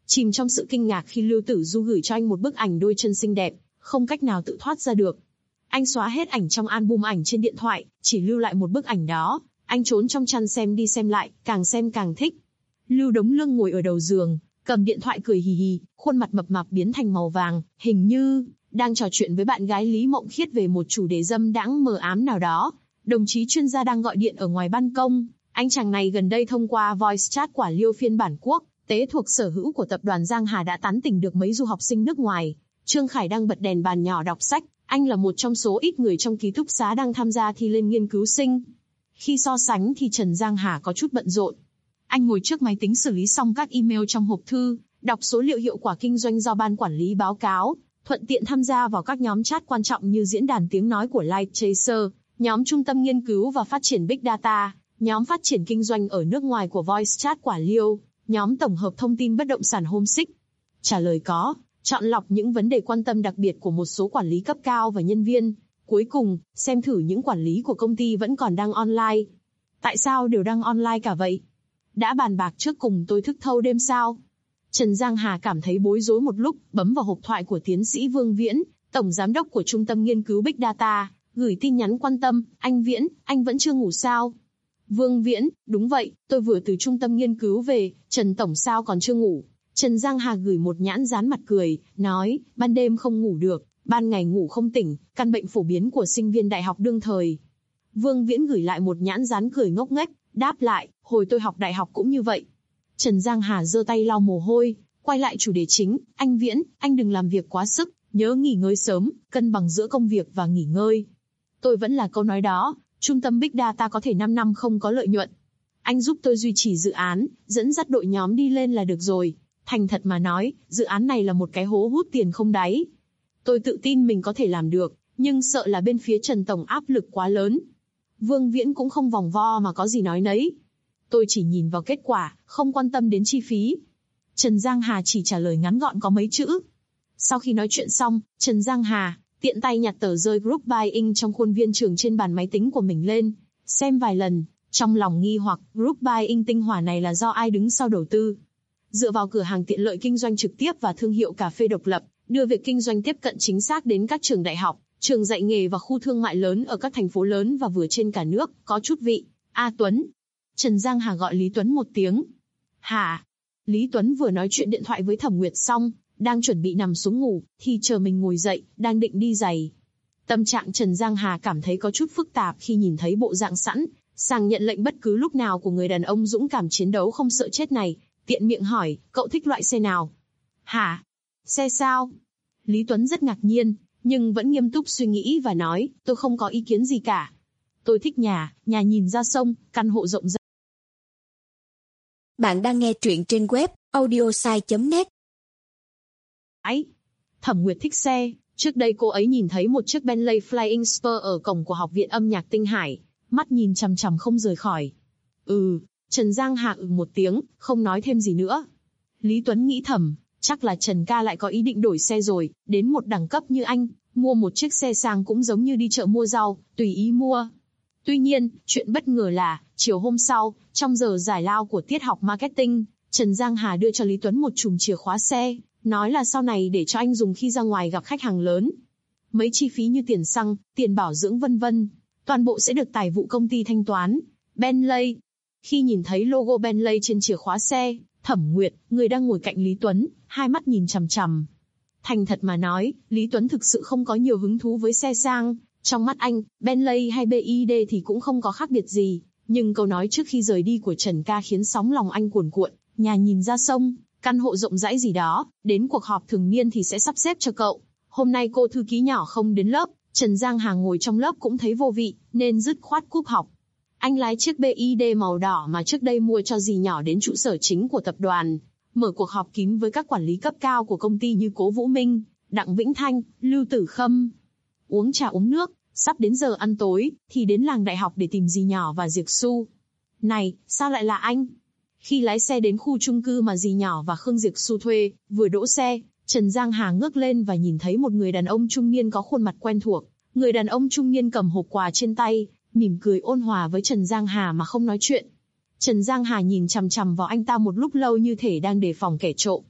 chìm trong sự kinh ngạc khi Lưu Tử Du gửi cho anh một bức ảnh đôi chân xinh đẹp, không cách nào tự thoát ra được. Anh xóa hết ảnh trong album ảnh trên điện thoại, chỉ lưu lại một bức ảnh đó. Anh trốn trong chăn xem đi xem lại, càng xem càng thích. Lưu Đống Lương ngồi ở đầu giường, cầm điện thoại cười hì hì, khuôn mặt mập mạp biến thành màu vàng, hình như đang trò chuyện với bạn gái Lý Mộng Khiết về một chủ đề dâm đãng mờ ám nào đó. Đồng chí chuyên gia đang gọi điện ở ngoài ban công. Anh chàng này gần đây thông qua voice chat quả Liêu phiên bản quốc tế thuộc sở hữu của tập đoàn Giang Hà đã tán tỉnh được mấy du học sinh nước ngoài. Trương Khải đang bật đèn bàn nhỏ đọc sách. Anh là một trong số ít người trong ký túc xá đang tham gia thi lên nghiên cứu sinh. Khi so sánh thì Trần Giang Hà có chút bận rộn. Anh ngồi trước máy tính xử lý xong các email trong hộp thư, đọc số liệu hiệu quả kinh doanh do ban quản lý báo cáo, thuận tiện tham gia vào các nhóm chat quan trọng như diễn đàn tiếng nói của Light Chaser, nhóm trung tâm nghiên cứu và phát triển Big Data, nhóm phát triển kinh doanh ở nước ngoài của Voice Chat quả Liêu, nhóm tổng hợp thông tin bất động sản Homesick. Trả lời có, chọn lọc những vấn đề quan tâm đặc biệt của một số quản lý cấp cao và nhân viên. Cuối cùng, xem thử những quản lý của công ty vẫn còn đang online. Tại sao đều đang online cả vậy? Đã bàn bạc trước cùng tôi thức thâu đêm sao? Trần Giang Hà cảm thấy bối rối một lúc, bấm vào hộp thoại của tiến sĩ Vương Viễn, tổng giám đốc của Trung tâm Nghiên cứu Big Data, gửi tin nhắn quan tâm, anh Viễn, anh vẫn chưa ngủ sao? Vương Viễn, đúng vậy, tôi vừa từ Trung tâm Nghiên cứu về, Trần Tổng sao còn chưa ngủ? Trần Giang Hà gửi một nhãn dán mặt cười, nói, ban đêm không ngủ được, ban ngày ngủ không tỉnh, căn bệnh phổ biến của sinh viên đại học đương thời. Vương Viễn gửi lại một nhãn dán cười ngốc nghếch, đáp lại, hồi tôi học đại học cũng như vậy. Trần Giang Hà giơ tay lau mồ hôi, quay lại chủ đề chính, anh Viễn, anh đừng làm việc quá sức, nhớ nghỉ ngơi sớm, cân bằng giữa công việc và nghỉ ngơi. Tôi vẫn là câu nói đó, trung tâm Big Data có thể 5 năm không có lợi nhuận. Anh giúp tôi duy trì dự án, dẫn dắt đội nhóm đi lên là được rồi. Thành thật mà nói, dự án này là một cái hố hút tiền không đáy. Tôi tự tin mình có thể làm được, nhưng sợ là bên phía Trần Tổng áp lực quá lớn. Vương Viễn cũng không vòng vo mà có gì nói nấy. Tôi chỉ nhìn vào kết quả, không quan tâm đến chi phí. Trần Giang Hà chỉ trả lời ngắn gọn có mấy chữ. Sau khi nói chuyện xong, Trần Giang Hà tiện tay nhặt tờ rơi Group Buying trong khuôn viên trường trên bàn máy tính của mình lên, xem vài lần, trong lòng nghi hoặc Group Buying tinh hỏa này là do ai đứng sau đầu tư. Dựa vào cửa hàng tiện lợi kinh doanh trực tiếp và thương hiệu cà phê độc lập, đưa việc kinh doanh tiếp cận chính xác đến các trường đại học, trường dạy nghề và khu thương mại lớn ở các thành phố lớn và vừa trên cả nước, có chút vị. A Tuấn. Trần Giang Hà gọi Lý Tuấn một tiếng. Hả? Lý Tuấn vừa nói chuyện điện thoại với Thẩm Nguyệt xong, đang chuẩn bị nằm xuống ngủ, thì chờ mình ngồi dậy, đang định đi giày. Tâm trạng Trần Giang Hà cảm thấy có chút phức tạp khi nhìn thấy bộ dạng sẵn sàng nhận lệnh bất cứ lúc nào của người đàn ông dũng cảm chiến đấu không sợ chết này, tiện miệng hỏi, cậu thích loại xe nào? Hả? Xe sao? Lý Tuấn rất ngạc nhiên, nhưng vẫn nghiêm túc suy nghĩ và nói, tôi không có ý kiến gì cả. Tôi thích nhà nhìn ra sông, căn hộ rộng rãi. Bạn đang nghe truyện trên web audiosai.net. Thẩm Nguyệt thích xe, trước đây cô ấy nhìn thấy một chiếc Bentley Flying Spur ở cổng của Học viện Âm nhạc Tinh Hải, mắt nhìn chằm chằm không rời khỏi. Trần Giang Hà một tiếng, không nói thêm gì nữa. Lý Tuấn nghĩ thầm, chắc là Trần ca lại có ý định đổi xe rồi, đến một đẳng cấp như anh, mua một chiếc xe sang cũng giống như đi chợ mua rau, tùy ý mua. Tuy nhiên, chuyện bất ngờ là, chiều hôm sau, trong giờ giải lao của tiết học marketing, Trần Giang Hà đưa cho Lý Tuấn một chùm chìa khóa xe, nói là sau này để cho anh dùng khi ra ngoài gặp khách hàng lớn. Mấy chi phí như tiền xăng, tiền bảo dưỡng vân vân, toàn bộ sẽ được tài vụ công ty thanh toán. Bentley. Khi nhìn thấy logo Bentley trên chìa khóa xe, Thẩm Nguyệt, người đang ngồi cạnh Lý Tuấn, hai mắt nhìn chằm chằm. Thành thật mà nói, Lý Tuấn thực sự không có nhiều hứng thú với xe sang. Trong mắt anh, Bentley hay BID thì cũng không có khác biệt gì. Nhưng câu nói trước khi rời đi của Trần ca khiến sóng lòng anh cuồn cuộn. Nhà nhìn ra sông, căn hộ rộng rãi gì đó, đến cuộc họp thường niên thì sẽ sắp xếp cho cậu. Hôm nay cô thư ký nhỏ không đến lớp, Trần Giang Hà ngồi trong lớp cũng thấy vô vị, nên dứt khoát cúp học. Anh lái chiếc BID màu đỏ mà trước đây mua cho dì nhỏ đến trụ sở chính của tập đoàn, mở cuộc họp kín với các quản lý cấp cao của công ty như Cố Vũ Minh, Đặng Vĩnh Thanh, Lưu Tử Khâm. Uống trà uống nước, sắp đến giờ ăn tối, thì đến làng đại học để tìm dì nhỏ và Diệc Xu. Này, sao lại là anh? Khi lái xe đến khu chung cư mà dì nhỏ và Khương Diệc Xu thuê, vừa đỗ xe, Trần Giang Hà ngước lên và nhìn thấy một người đàn ông trung niên có khuôn mặt quen thuộc. Người đàn ông trung niên cầm hộp quà trên tay, mỉm cười ôn hòa với Trần Giang Hà mà không nói chuyện. Trần Giang Hà nhìn chằm chằm vào anh ta một lúc lâu như thể đang đề phòng kẻ trộm.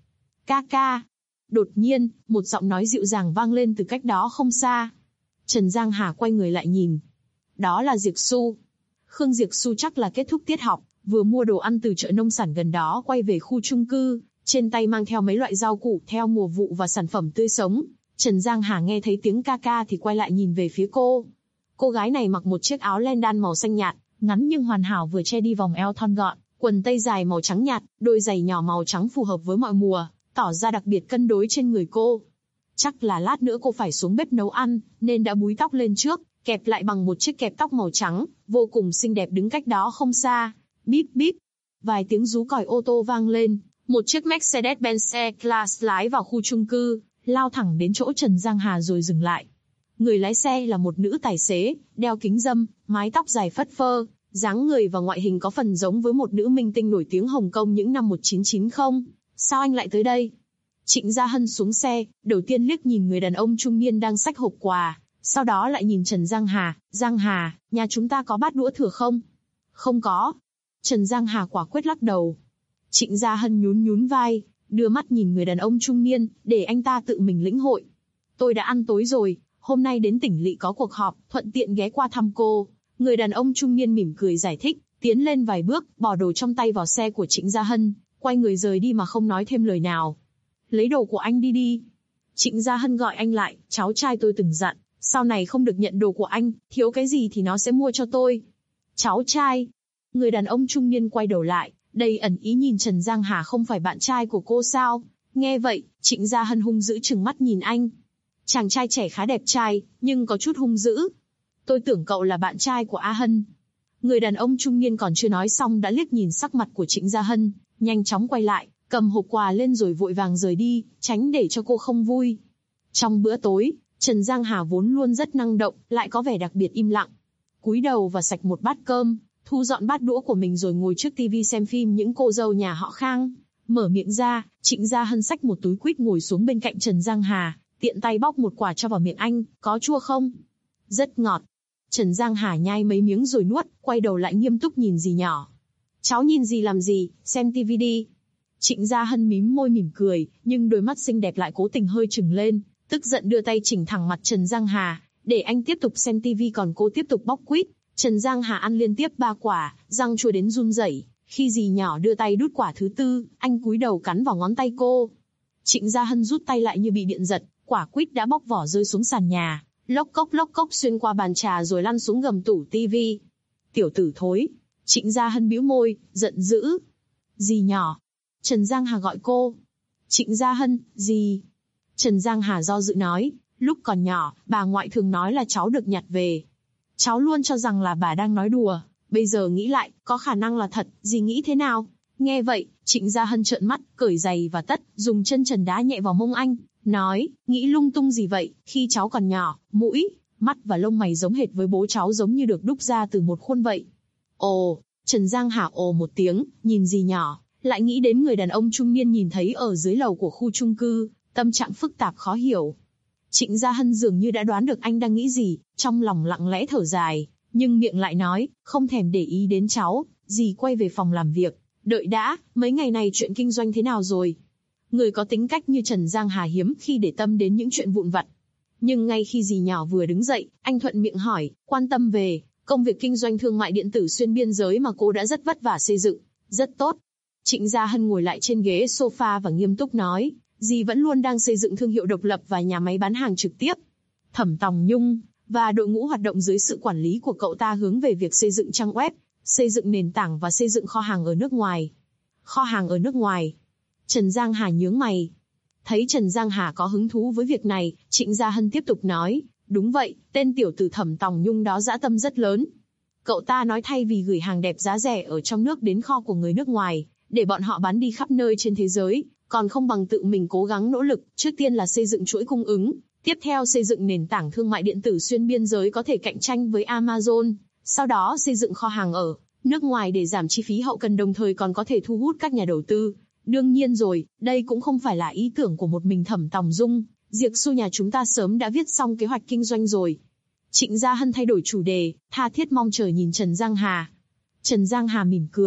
Ca ca. Đột nhiên, một giọng nói dịu dàng vang lên từ cách đó không xa. Trần Giang Hà quay người lại nhìn. Đó là Diệc Xu. Khương Diệc Xu chắc là kết thúc tiết học, vừa mua đồ ăn từ chợ nông sản gần đó quay về khu chung cư, trên tay mang theo mấy loại rau củ theo mùa vụ và sản phẩm tươi sống. Trần Giang Hà nghe thấy tiếng ca ca thì quay lại nhìn về phía cô. Cô gái này mặc một chiếc áo len đan màu xanh nhạt, ngắn nhưng hoàn hảo vừa che đi vòng eo thon gọn, quần tây dài màu trắng nhạt, đôi giày nhỏ màu trắng phù hợp với mọi mùa, tỏ ra đặc biệt cân đối trên người cô. Chắc là lát nữa cô phải xuống bếp nấu ăn, nên đã búi tóc lên trước, kẹp lại bằng một chiếc kẹp tóc màu trắng, vô cùng xinh đẹp đứng cách đó không xa. Bíp bíp. Vài tiếng rú còi ô tô vang lên, một chiếc Mercedes-Benz E-Class lái vào khu chung cư, lao thẳng đến chỗ Trần Giang Hà rồi dừng lại. Người lái xe là một nữ tài xế, đeo kính râm, mái tóc dài phất phơ, dáng người và ngoại hình có phần giống với một nữ minh tinh nổi tiếng Hồng Kông những năm 1990. Sao anh lại tới đây? Trịnh Gia Hân xuống xe, đầu tiên liếc nhìn người đàn ông trung niên đang xách hộp quà, sau đó lại nhìn Trần Giang Hà. Giang Hà, nhà chúng ta có bát đũa thừa không? Không có. Trần Giang Hà quả quyết lắc đầu. Trịnh Gia Hân nhún nhún vai, đưa mắt nhìn người đàn ông trung niên, để anh ta tự mình lĩnh hội. Tôi đã ăn tối rồi, hôm nay đến tỉnh lỵ có cuộc họp, thuận tiện ghé qua thăm cô. Người đàn ông trung niên mỉm cười giải thích, tiến lên vài bước, bỏ đồ trong tay vào xe của Trịnh Gia Hân, quay người rời đi mà không nói thêm lời nào. Lấy đồ của anh đi đi. Trịnh Gia Hân gọi anh lại, cháu trai tôi từng dặn, sau này không được nhận đồ của anh, thiếu cái gì thì nó sẽ mua cho tôi. Cháu trai. Người đàn ông trung niên quay đầu lại, đầy ẩn ý nhìn Trần Giang Hà không phải bạn trai của cô sao? Nghe vậy, Trịnh Gia Hân hung dữ trừng mắt nhìn anh. Chàng trai trẻ khá đẹp trai, nhưng có chút hung dữ. Tôi tưởng cậu là bạn trai của A Hân. Người đàn ông trung niên còn chưa nói xong đã liếc nhìn sắc mặt của Trịnh Gia Hân, nhanh chóng quay lại, cầm hộp quà lên rồi vội vàng rời đi, tránh để cho cô không vui. Trong bữa tối, Trần Giang Hà vốn luôn rất năng động, lại có vẻ đặc biệt im lặng. Cúi đầu và sạch một bát cơm, thu dọn bát đũa của mình rồi ngồi trước tivi xem phim những cô dâu nhà họ Khang. Mở miệng ra, Trịnh Gia Hân xách một túi quýt ngồi xuống bên cạnh Trần Giang Hà, tiện tay bóc một quả cho vào miệng anh. Có chua không? Rất ngọt. Trần Giang Hà nhai mấy miếng rồi nuốt, quay đầu lại nghiêm túc nhìn dì nhỏ. Cháu nhìn gì làm gì, xem tivi đi. Trịnh Gia Hân mím môi mỉm cười, nhưng đôi mắt xinh đẹp lại cố tình hơi trừng lên, tức giận đưa tay chỉnh thẳng mặt Trần Giang Hà, để anh tiếp tục xem tivi còn cô tiếp tục bóc quýt. Trần Giang Hà ăn liên tiếp 3 quả, răng chua đến run rẩy. Khi dì nhỏ đưa tay đút quả thứ tư, anh cúi đầu cắn vào ngón tay cô. Trịnh Gia Hân rút tay lại như bị điện giật, quả quýt đã bóc vỏ rơi xuống sàn nhà, lốc cốc xuyên qua bàn trà rồi lăn xuống gầm tủ tivi. Tiểu tử thối. Trịnh Gia Hân bĩu môi, giận dữ. Dì nhỏ. Trần Giang Hà gọi cô. Trịnh Gia Hân, dì. Trần Giang Hà do dự nói, lúc còn nhỏ, bà ngoại thường nói là cháu được nhặt về. Cháu luôn cho rằng là bà đang nói đùa, bây giờ nghĩ lại, có khả năng là thật, dì nghĩ thế nào? Nghe vậy, Trịnh Gia Hân trợn mắt, cởi giày và tất, dùng chân trần đá nhẹ vào mông anh, nói, nghĩ lung tung gì vậy, khi cháu còn nhỏ, mũi, mắt và lông mày giống hệt với bố cháu giống như được đúc ra từ một khuôn vậy. Ồ, Trần Giang Hà ồ một tiếng, nhìn dì nhỏ, lại nghĩ đến người đàn ông trung niên nhìn thấy ở dưới lầu của khu chung cư, tâm trạng phức tạp khó hiểu. Trịnh Gia Hân dường như đã đoán được anh đang nghĩ gì, trong lòng lặng lẽ thở dài, nhưng miệng lại nói, không thèm để ý đến cháu, dì quay về phòng làm việc. Đợi đã, mấy ngày này chuyện kinh doanh thế nào rồi? Người có tính cách như Trần Giang Hà hiếm khi để tâm đến những chuyện vụn vặt. Nhưng ngay khi dì nhỏ vừa đứng dậy, anh thuận miệng hỏi, quan tâm về công việc kinh doanh thương mại điện tử xuyên biên giới mà cô đã rất vất vả xây dựng. Rất tốt. Trịnh Gia Hân ngồi lại trên ghế sofa và nghiêm túc nói, dì vẫn luôn đang xây dựng thương hiệu độc lập và nhà máy bán hàng trực tiếp. Thẩm Tòng Nhung và đội ngũ hoạt động dưới sự quản lý của cậu ta hướng về việc xây dựng trang web, xây dựng nền tảng và xây dựng kho hàng ở nước ngoài. Kho hàng ở nước ngoài. Trần Giang Hà nhướng mày. Thấy Trần Giang Hà có hứng thú với việc này, Trịnh Gia Hân tiếp tục nói, đúng vậy, tên tiểu tử Thẩm Tòng Nhung đó dã tâm rất lớn. Cậu ta nói thay vì gửi hàng đẹp giá rẻ ở trong nước đến kho của người nước ngoài, để bọn họ bán đi khắp nơi trên thế giới, còn không bằng tự mình cố gắng nỗ lực, trước tiên là xây dựng chuỗi cung ứng, tiếp theo xây dựng nền tảng thương mại điện tử xuyên biên giới có thể cạnh tranh với Amazon, sau đó xây dựng kho hàng ở nước ngoài để giảm chi phí hậu cần đồng thời còn có thể thu hút các nhà đầu tư. Đương nhiên rồi, đây cũng không phải là ý tưởng của một mình Thẩm Tòng Dung, Diệc Xu nhà chúng ta sớm đã viết xong kế hoạch kinh doanh rồi. Trịnh Gia Hân thay đổi chủ đề, tha thiết mong chờ nhìn Trần Giang Hà. Trần Giang Hà mỉm cười,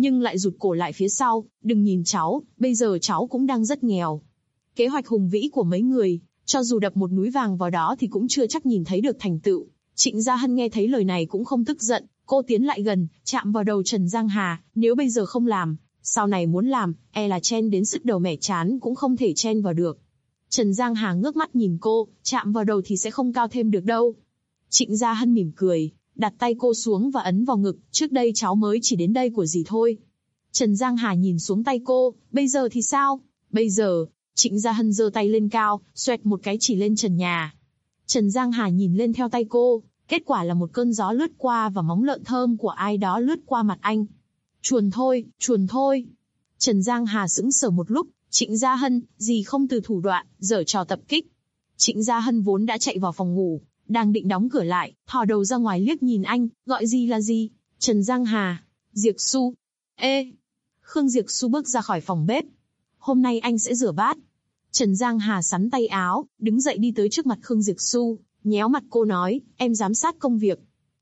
nhưng lại rụt cổ lại phía sau, đừng nhìn cháu, bây giờ cháu cũng đang rất nghèo. Kế hoạch hùng vĩ của mấy người, cho dù đập một núi vàng vào đó thì cũng chưa chắc nhìn thấy được thành tựu. Trịnh Gia Hân nghe thấy lời này cũng không tức giận, cô tiến lại gần, chạm vào đầu Trần Giang Hà, nếu bây giờ không làm, sau này muốn làm, e là chen đến sứt đầu mẻ chán cũng không thể chen vào được. Trần Giang Hà ngước mắt nhìn cô, chạm vào đầu thì sẽ không cao thêm được đâu. Trịnh Gia Hân mỉm cười, đặt tay cô xuống và ấn vào ngực, trước đây cháu mới chỉ đến đây của dì thôi. Trần Giang Hà nhìn xuống tay cô, bây giờ thì sao? Bây giờ, Trịnh Gia Hân giơ tay lên cao, xoẹt một cái chỉ lên trần nhà. Trần Giang Hà nhìn lên theo tay cô, kết quả là một cơn gió lướt qua và móng lợn thơm của ai đó lướt qua mặt anh. Chuồn thôi, chuồn thôi. Trần Giang Hà sững sờ một lúc, Trịnh Gia Hân, dì không từ thủ đoạn, giở trò tập kích. Trịnh Gia Hân vốn đã chạy vào phòng ngủ, đang định đóng cửa lại, thò đầu ra ngoài liếc nhìn anh, gọi gì là gì? Trần Giang Hà, Diệc Xu. Ê! Khương Diệc Xu bước ra khỏi phòng bếp. Hôm nay anh sẽ rửa bát. Trần Giang Hà sắn tay áo, đứng dậy đi tới trước mặt Khương Diệc Xu, nhéo mặt cô nói, em giám sát công việc.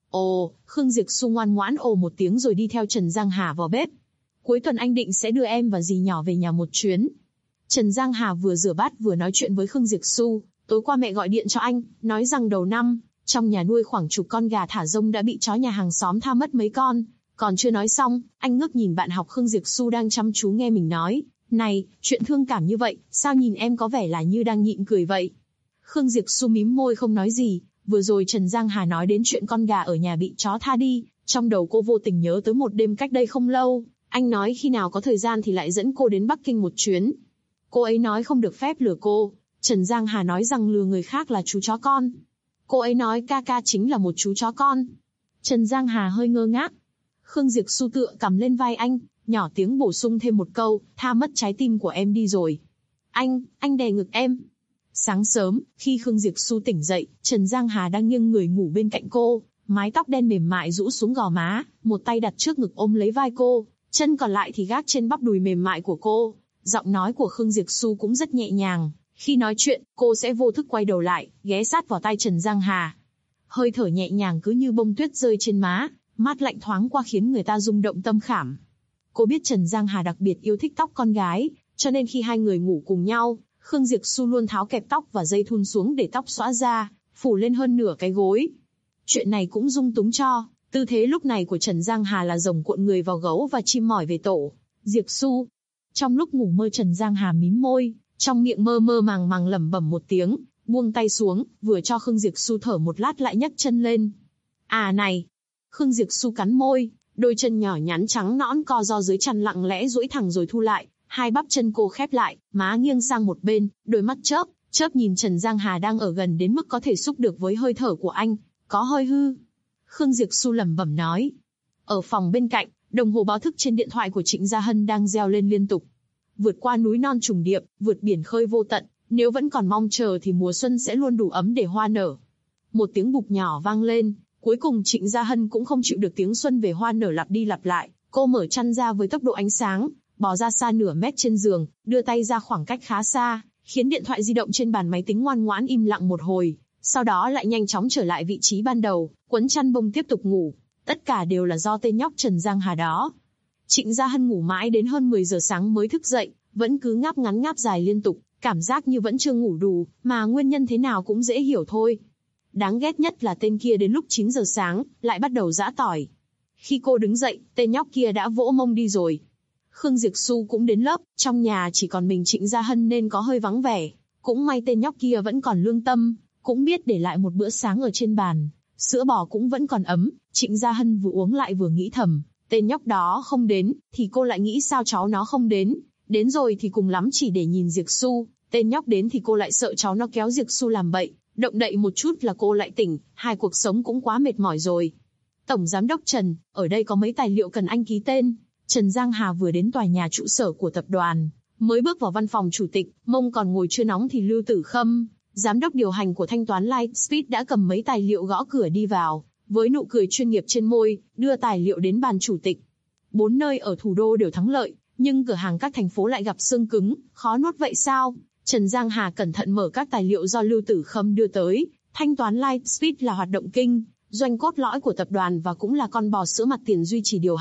Ồ, Khương Diệc Xu ngoan ngoãn ồ một tiếng rồi đi theo Trần Giang Hà vào bếp. Cuối tuần anh định sẽ đưa em và dì nhỏ về nhà một chuyến. Trần Giang Hà vừa rửa bát vừa nói chuyện với Khương Diệc Xu, tối qua mẹ gọi điện cho anh, nói rằng đầu năm, trong nhà nuôi khoảng chục con gà thả rông đã bị chó nhà hàng xóm tha mất mấy con. Còn chưa nói xong, anh ngước nhìn bạn học Khương Diệc Xu đang chăm chú nghe mình nói, này, chuyện thương cảm như vậy, sao nhìn em có vẻ là như đang nhịn cười vậy? Khương Diệc Xu mím môi không nói gì, vừa rồi Trần Giang Hà nói đến chuyện con gà ở nhà bị chó tha đi, trong đầu cô vô tình nhớ tới một đêm cách đây không lâu, anh nói khi nào có thời gian thì lại dẫn cô đến Bắc Kinh một chuyến. Cô ấy nói không được phép lừa cô, Trần Giang Hà nói rằng lừa người khác là chú chó con. Cô ấy nói ca ca chính là một chú chó con. Trần Giang Hà hơi ngơ ngác. Khương Diệc Xu tựa cầm lên vai anh, nhỏ tiếng bổ sung thêm một câu, tha mất trái tim của em đi rồi. Anh đè ngực em. Sáng sớm, khi Khương Diệc Xu tỉnh dậy, Trần Giang Hà đang nghiêng người ngủ bên cạnh cô, mái tóc đen mềm mại rũ xuống gò má, một tay đặt trước ngực ôm lấy vai cô, chân còn lại thì gác trên bắp đùi mềm mại của cô. Giọng nói của Khương Diệc Xu cũng rất nhẹ nhàng, khi nói chuyện, cô sẽ vô thức quay đầu lại, ghé sát vào tai Trần Giang Hà. Hơi thở nhẹ nhàng cứ như bông tuyết rơi trên má, mát lạnh thoáng qua khiến người ta rung động tâm khảm. Cô biết Trần Giang Hà đặc biệt yêu thích tóc con gái, cho nên khi hai người ngủ cùng nhau, Khương Diệc Xu luôn tháo kẹp tóc và dây thun xuống để tóc xõa ra, phủ lên hơn nửa cái gối. Chuyện này cũng dung túng cho, tư thế lúc này của Trần Giang Hà là rồng cuộn người vào gấu và chim mỏi về tổ. Diệc Xu. Trong lúc ngủ mơ Trần Giang Hà mím môi, trong miệng mơ mơ màng màng lẩm bẩm một tiếng, buông tay xuống, vừa cho Khương Diệc Xu thở một lát lại nhấc chân lên. À này! Khương Diệc Xu cắn môi, đôi chân nhỏ nhắn trắng nõn co ro dưới chăn lặng lẽ duỗi thẳng rồi thu lại, hai bắp chân cô khép lại, má nghiêng sang một bên, đôi mắt chớp nhìn Trần Giang Hà đang ở gần đến mức có thể xúc được với hơi thở của anh, có hơi hư. Khương Diệc Xu lẩm bẩm nói. Ở phòng bên cạnh, đồng hồ báo thức trên điện thoại của Trịnh Gia Hân đang reo lên liên tục. Vượt qua núi non trùng điệp, vượt biển khơi vô tận, nếu vẫn còn mong chờ thì mùa xuân sẽ luôn đủ ấm để hoa nở. Một tiếng bụp nhỏ vang lên, cuối cùng Trịnh Gia Hân cũng không chịu được tiếng xuân về hoa nở lặp đi lặp lại, cô mở chăn ra với tốc độ ánh sáng, bò ra xa nửa mét trên giường, đưa tay ra khoảng cách khá xa, khiến điện thoại di động trên bàn máy tính ngoan ngoãn im lặng một hồi, sau đó lại nhanh chóng trở lại vị trí ban đầu, quấn chăn bông tiếp tục ngủ. Tất cả đều là do tên nhóc Trần Giang Hà đó. Trịnh Gia Hân ngủ mãi đến hơn 10 giờ sáng mới thức dậy, vẫn cứ ngáp ngắn ngáp dài liên tục, cảm giác như vẫn chưa ngủ đủ, mà nguyên nhân thế nào cũng dễ hiểu thôi. Đáng ghét nhất là tên kia đến lúc 9 giờ sáng, lại bắt đầu giã tỏi. Khi cô đứng dậy, tên nhóc kia đã vỗ mông đi rồi. Khương Diệc Xu cũng đến lớp, trong nhà chỉ còn mình Trịnh Gia Hân nên có hơi vắng vẻ. Cũng may tên nhóc kia vẫn còn lương tâm, cũng biết để lại một bữa sáng ở trên bàn. Sữa bò cũng vẫn còn ấm, Trịnh Gia Hân vừa uống lại vừa nghĩ thầm, tên nhóc đó không đến, thì cô lại nghĩ sao cháu nó không đến rồi thì cùng lắm chỉ để nhìn Diệc Xu, tên nhóc đến thì cô lại sợ cháu nó kéo Diệc Xu làm bậy, động đậy một chút là cô lại tỉnh, hai cuộc sống cũng quá mệt mỏi rồi. Tổng Giám đốc Trần, ở đây có mấy tài liệu cần anh ký tên. Trần Giang Hà vừa đến tòa nhà trụ sở của tập đoàn, mới bước vào văn phòng chủ tịch, mông còn ngồi chưa nóng thì Lưu Tử Khâm, giám đốc điều hành của thanh toán Lightspeed đã cầm mấy tài liệu gõ cửa đi vào, với nụ cười chuyên nghiệp trên môi, đưa tài liệu đến bàn chủ tịch. 4 nơi ở thủ đô đều thắng lợi, nhưng cửa hàng các thành phố lại gặp xương cứng, khó nuốt vậy sao? Trần Giang Hà cẩn thận mở các tài liệu do Lưu Tử Khâm đưa tới. Thanh toán Lightspeed là hoạt động kinh doanh cốt lõi của tập đoàn và cũng là con bò sữa mặt tiền duy trì điều hành.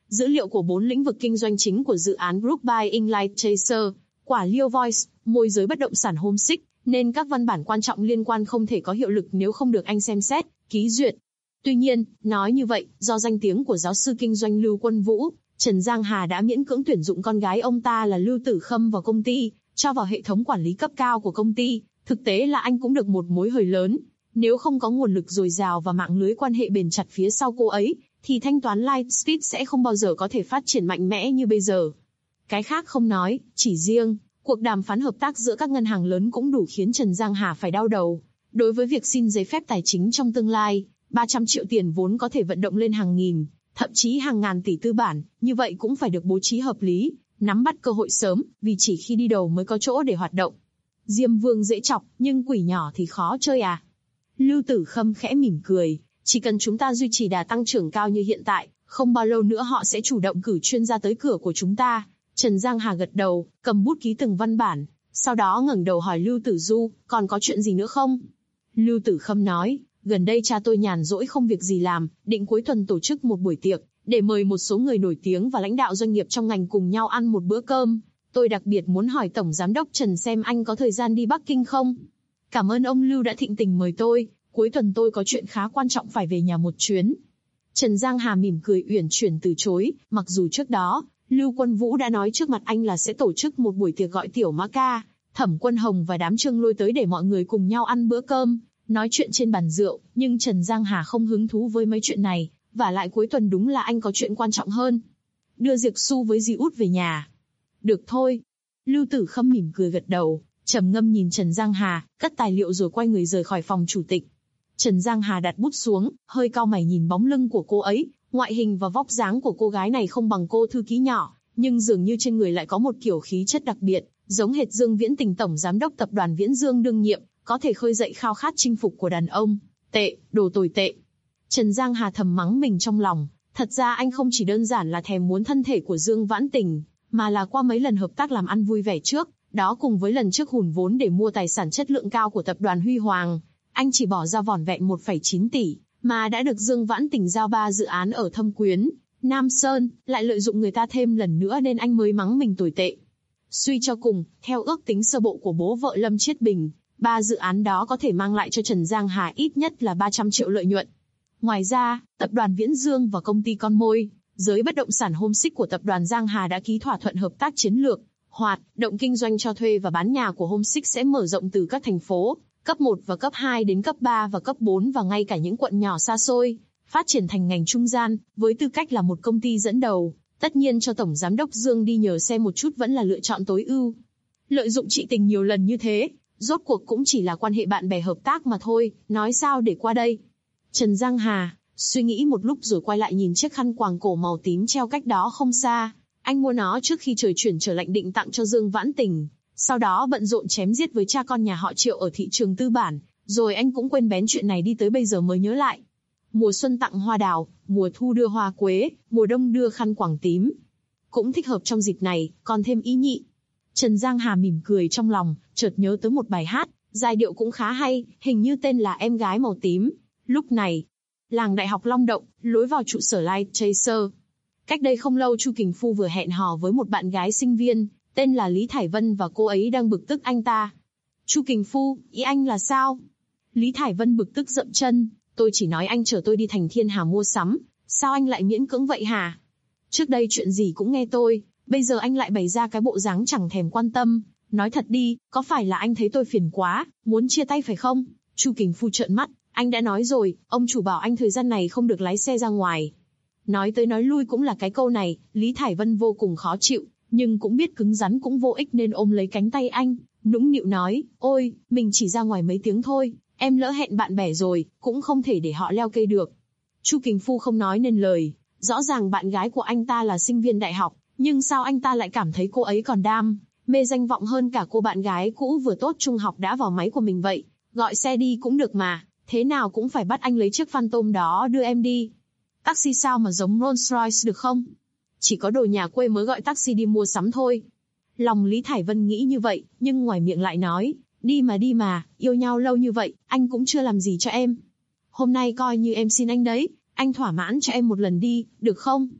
dữ liệu của 4 lĩnh vực kinh doanh chính của dự án Group Buying Light Chaser, quả Leo Voice, môi giới bất động sản Homesick, nên các văn bản quan trọng liên quan không thể có hiệu lực nếu không được anh xem xét, ký duyệt. Tuy nhiên, nói như vậy, do danh tiếng của giáo sư kinh doanh Lưu Quân Vũ, Trần Giang Hà đã miễn cưỡng tuyển dụng con gái ông ta là Lưu Tử Khâm vào công ty, cho vào hệ thống quản lý cấp cao của công ty. Thực tế là anh cũng được một mối hời lớn. Nếu không có nguồn lực dồi dào và mạng lưới quan hệ bền chặt phía sau cô ấy, thì thanh toán Lightspeed sẽ không bao giờ có thể phát triển mạnh mẽ như bây giờ. Cái khác không nói, chỉ riêng cuộc đàm phán hợp tác giữa các ngân hàng lớn cũng đủ khiến Trần Giang Hà phải đau đầu. Đối với việc xin giấy phép tài chính trong tương lai, 300 triệu tiền vốn có thể vận động lên hàng nghìn, thậm chí hàng ngàn tỷ tư bản, như vậy cũng phải được bố trí hợp lý, nắm bắt cơ hội sớm, vì chỉ khi đi đầu mới có chỗ để hoạt động. Diêm Vương dễ chọc, nhưng quỷ nhỏ thì khó chơi à? Lưu Tử Khâm khẽ mỉm cười, chỉ cần chúng ta duy trì đà tăng trưởng cao như hiện tại, không bao lâu nữa họ sẽ chủ động cử chuyên gia tới cửa của chúng ta. Trần Giang Hà gật đầu, cầm bút ký từng văn bản, sau đó ngẩng đầu hỏi Lưu Tử Du, còn có chuyện gì nữa không? Lưu Tử Khâm nói, gần đây cha tôi nhàn rỗi không việc gì làm, định cuối tuần tổ chức một buổi tiệc, để mời một số người nổi tiếng và lãnh đạo doanh nghiệp trong ngành cùng nhau ăn một bữa cơm. Tôi đặc biệt muốn hỏi Tổng Giám đốc Trần xem anh có thời gian đi Bắc Kinh không? Cảm ơn ông Lưu đã thịnh tình mời tôi, cuối tuần tôi có chuyện khá quan trọng phải về nhà một chuyến. Trần Giang Hà mỉm cười uyển chuyển từ chối, mặc dù trước đó, Lưu Quân Vũ đã nói trước mặt anh là sẽ tổ chức một buổi tiệc gọi Tiểu Mã Ca, Thẩm Quân Hồng và đám Trương Lôi tới để mọi người cùng nhau ăn bữa cơm, nói chuyện trên bàn rượu, nhưng Trần Giang Hà không hứng thú với mấy chuyện này, vả lại cuối tuần đúng là anh có chuyện quan trọng hơn. Đưa Diệp Xu với Di Út về nhà. Được thôi. Lưu Tử Khâm mỉm cười gật đầu, trầm ngâm nhìn Trần Giang Hà, cất tài liệu rồi quay người rời khỏi phòng chủ tịch. Trần Giang Hà đặt bút xuống, hơi cau mày nhìn bóng lưng của cô ấy, ngoại hình và vóc dáng của cô gái này không bằng cô thư ký nhỏ, nhưng dường như trên người lại có một kiểu khí chất đặc biệt, giống hệt Dương Viễn Tình tổng giám đốc tập đoàn Viễn Dương đương nhiệm, có thể khơi dậy khao khát chinh phục của đàn ông. Tệ, đồ tồi tệ. Trần Giang Hà thầm mắng mình trong lòng, thật ra anh không chỉ đơn giản là thèm muốn thân thể của Dương Vãn Tình, mà là qua mấy lần hợp tác làm ăn vui vẻ trước, đó cùng với lần trước hùn vốn để mua tài sản chất lượng cao của tập đoàn Huy Hoàng, anh chỉ bỏ ra vỏn vẹn 1,9 tỷ, mà đã được Dương Vãn Tình giao 3 dự án ở Thâm Quyến, Nam Sơn, lại lợi dụng người ta thêm lần nữa nên anh mới mắng mình tồi tệ. Suy cho cùng, theo ước tính sơ bộ của bố vợ Lâm Chiết Bình, 3 dự án đó có thể mang lại cho Trần Giang Hà ít nhất là 300 triệu lợi nhuận. Ngoài ra, tập đoàn Viễn Dương và công ty con môi, giới bất động sản Homesick của tập đoàn Giang Hà đã ký thỏa thuận hợp tác chiến lược, hoạt động kinh doanh cho thuê và bán nhà của Homesick sẽ mở rộng từ các thành phố cấp 1 và cấp 2 đến cấp 3 và cấp 4 và ngay cả những quận nhỏ xa xôi, phát triển thành ngành trung gian, với tư cách là một công ty dẫn đầu. Tất nhiên cho Tổng Giám đốc Dương đi nhờ xe một chút vẫn là lựa chọn tối ưu. Lợi dụng chị Tình nhiều lần như thế, rốt cuộc cũng chỉ là quan hệ bạn bè hợp tác mà thôi, nói sao để qua đây. Trần Giang Hà suy nghĩ một lúc rồi quay lại nhìn chiếc khăn quàng cổ màu tím treo cách đó không xa. Anh mua nó trước khi trời chuyển trở lạnh định tặng cho Dương Vãn Tình, sau đó bận rộn chém giết với cha con nhà họ Triệu ở thị trường tư bản, rồi anh cũng quên bén chuyện này đi tới bây giờ mới nhớ lại. Mùa xuân tặng hoa đào, mùa thu đưa hoa quế, mùa đông đưa khăn quàng tím. Cũng thích hợp trong dịp này, còn thêm ý nhị. Trần Giang Hà mỉm cười trong lòng, chợt nhớ tới một bài hát, giai điệu cũng khá hay, hình như tên là Em Gái Màu Tím. Lúc này, làng Đại học Long Động, lối vào trụ sở Light Chaser. Cách đây không lâu Chu Kình Phu vừa hẹn hò với một bạn gái sinh viên, tên là Lý Thải Vân và cô ấy đang bực tức anh ta. Chu Kình Phu, ý anh là sao? Lý Thải Vân bực tức dậm chân, tôi chỉ nói anh chở tôi đi thành Thiên Hà mua sắm, sao anh lại miễn cưỡng vậy hả? Trước đây chuyện gì cũng nghe tôi, bây giờ anh lại bày ra cái bộ dáng chẳng thèm quan tâm. Nói thật đi, có phải là anh thấy tôi phiền quá, muốn chia tay phải không? Chu Kình Phu trợn mắt, anh đã nói rồi, ông chủ bảo anh thời gian này không được lái xe ra ngoài. Nói tới nói lui cũng là cái câu này, Lý Thải Vân vô cùng khó chịu, nhưng cũng biết cứng rắn cũng vô ích nên ôm lấy cánh tay anh, nũng nịu nói, ôi, mình chỉ ra ngoài mấy tiếng thôi, em lỡ hẹn bạn bè rồi, cũng không thể để họ leo cây được. Chu Kình Phu không nói nên lời, rõ ràng bạn gái của anh ta là sinh viên đại học, nhưng sao anh ta lại cảm thấy cô ấy còn đam mê danh vọng hơn cả cô bạn gái cũ vừa tốt trung học đã vào máy của mình vậy, gọi xe đi cũng được mà, thế nào cũng phải bắt anh lấy chiếc Phantom đó đưa em đi. Taxi sao mà giống Rolls Royce được không? Chỉ có đồ nhà quê mới gọi taxi đi mua sắm thôi. Lòng Lý Thải Vân nghĩ như vậy, nhưng ngoài miệng lại nói, đi mà, yêu nhau lâu như vậy, anh cũng chưa làm gì cho em. Hôm nay coi như em xin anh đấy, anh thỏa mãn cho em một lần đi, được không?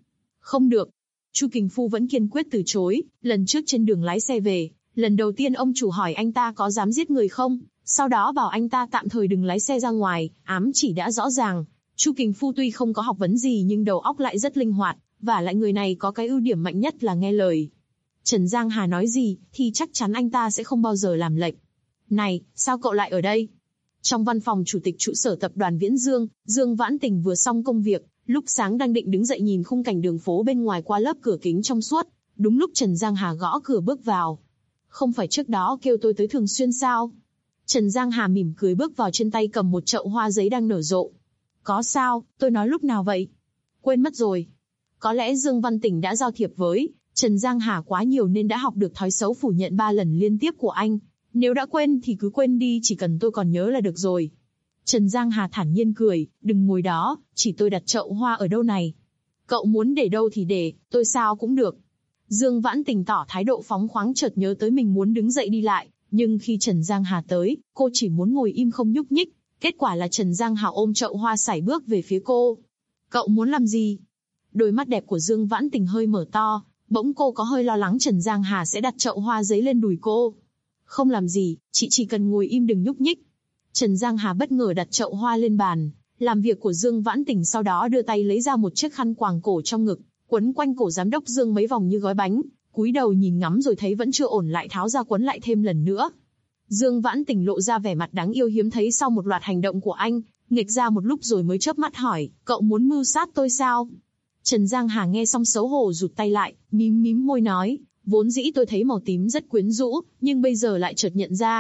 Không được. Chu Kình Phu vẫn kiên quyết từ chối, lần trước trên đường lái xe về, lần đầu tiên ông chủ hỏi anh ta có dám giết người không, sau đó bảo anh ta tạm thời đừng lái xe ra ngoài, ám chỉ đã rõ ràng. Chu Kình Phu tuy không có học vấn gì nhưng đầu óc lại rất linh hoạt, và lại người này có cái ưu điểm mạnh nhất là nghe lời. Trần Giang Hà nói gì thì chắc chắn anh ta sẽ không bao giờ làm lệch. Này, sao cậu lại ở đây? Trong văn phòng chủ tịch trụ sở tập đoàn Viễn Dương, Dương Vãn Tình vừa xong công việc, lúc sáng đang định đứng dậy nhìn khung cảnh đường phố bên ngoài qua lớp cửa kính trong suốt, đúng lúc Trần Giang Hà gõ cửa bước vào. Không phải trước đó kêu tôi tới thường xuyên sao? Trần Giang Hà mỉm cười bước vào, trên tay cầm một chậu hoa giấy đang nở rộ. Có sao, tôi nói lúc nào vậy? Quên mất rồi. Có lẽ Dương Văn Tình đã giao thiệp với Trần Giang Hà quá nhiều nên đã học được thói xấu phủ nhận 3 lần liên tiếp của anh. Nếu đã quên thì cứ quên đi, chỉ cần tôi còn nhớ là được rồi. Trần Giang Hà thản nhiên cười, đừng ngồi đó, chỉ tôi đặt chậu hoa ở đâu này. Cậu muốn để đâu thì để, tôi sao cũng được. Dương Vãn Tình tỏ thái độ phóng khoáng, chợt nhớ tới mình muốn đứng dậy đi lại, nhưng khi Trần Giang Hà tới, cô chỉ muốn ngồi im không nhúc nhích. Kết quả là Trần Giang Hà ôm chậu hoa sải bước về phía cô. Cậu muốn làm gì? Đôi mắt đẹp của Dương Vãn Tình hơi mở to, bỗng cô có hơi lo lắng Trần Giang Hà sẽ đặt chậu hoa giấy lên đùi cô. Không làm gì, chị chỉ cần ngồi im đừng nhúc nhích. Trần Giang Hà bất ngờ đặt chậu hoa lên bàn làm việc của Dương Vãn Tình, sau đó đưa tay lấy ra một chiếc khăn quàng cổ trong ngực, quấn quanh cổ giám đốc Dương mấy vòng như gói bánh, cúi đầu nhìn ngắm rồi thấy vẫn chưa ổn lại tháo ra quấn lại thêm lần nữa. Dương Vãn Tình lộ ra vẻ mặt đáng yêu hiếm thấy sau một loạt hành động của anh, nghịch ra một lúc rồi mới chớp mắt hỏi, cậu muốn mưu sát tôi sao? Trần Giang Hà nghe xong xấu hổ rụt tay lại, mím môi nói, vốn dĩ tôi thấy màu tím rất quyến rũ, nhưng bây giờ lại chợt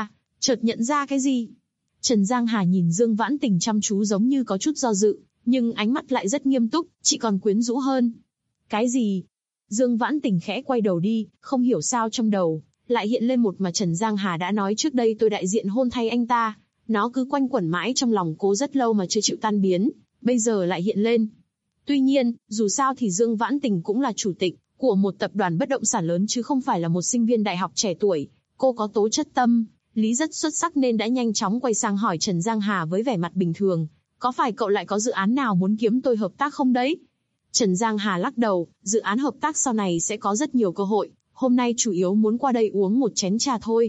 nhận ra cái gì? Trần Giang Hà nhìn Dương Vãn Tình chăm chú giống như có chút do dự, nhưng ánh mắt lại rất nghiêm túc, chị còn quyến rũ hơn. Cái gì? Dương Vãn Tình khẽ quay đầu đi, không hiểu sao trong đầu lại hiện lên một mà Trần Giang Hà đã nói trước đây tôi đại diện hôn thay anh ta. Nó cứ quanh quẩn mãi trong lòng cô rất lâu mà chưa chịu tan biến, bây giờ lại hiện lên. Tuy nhiên, dù sao thì Dương Vãn Tình cũng là chủ tịch của một tập đoàn bất động sản lớn chứ không phải là một sinh viên đại học trẻ tuổi. Cô có tố chất tâm lý rất xuất sắc nên đã nhanh chóng quay sang hỏi Trần Giang Hà với vẻ mặt bình thường. Có phải cậu lại có dự án nào muốn kiếm tôi hợp tác không đấy? Trần Giang Hà lắc đầu, dự án hợp tác sau này sẽ có rất nhiều cơ hội. Hôm nay chủ yếu muốn qua đây uống một chén trà thôi.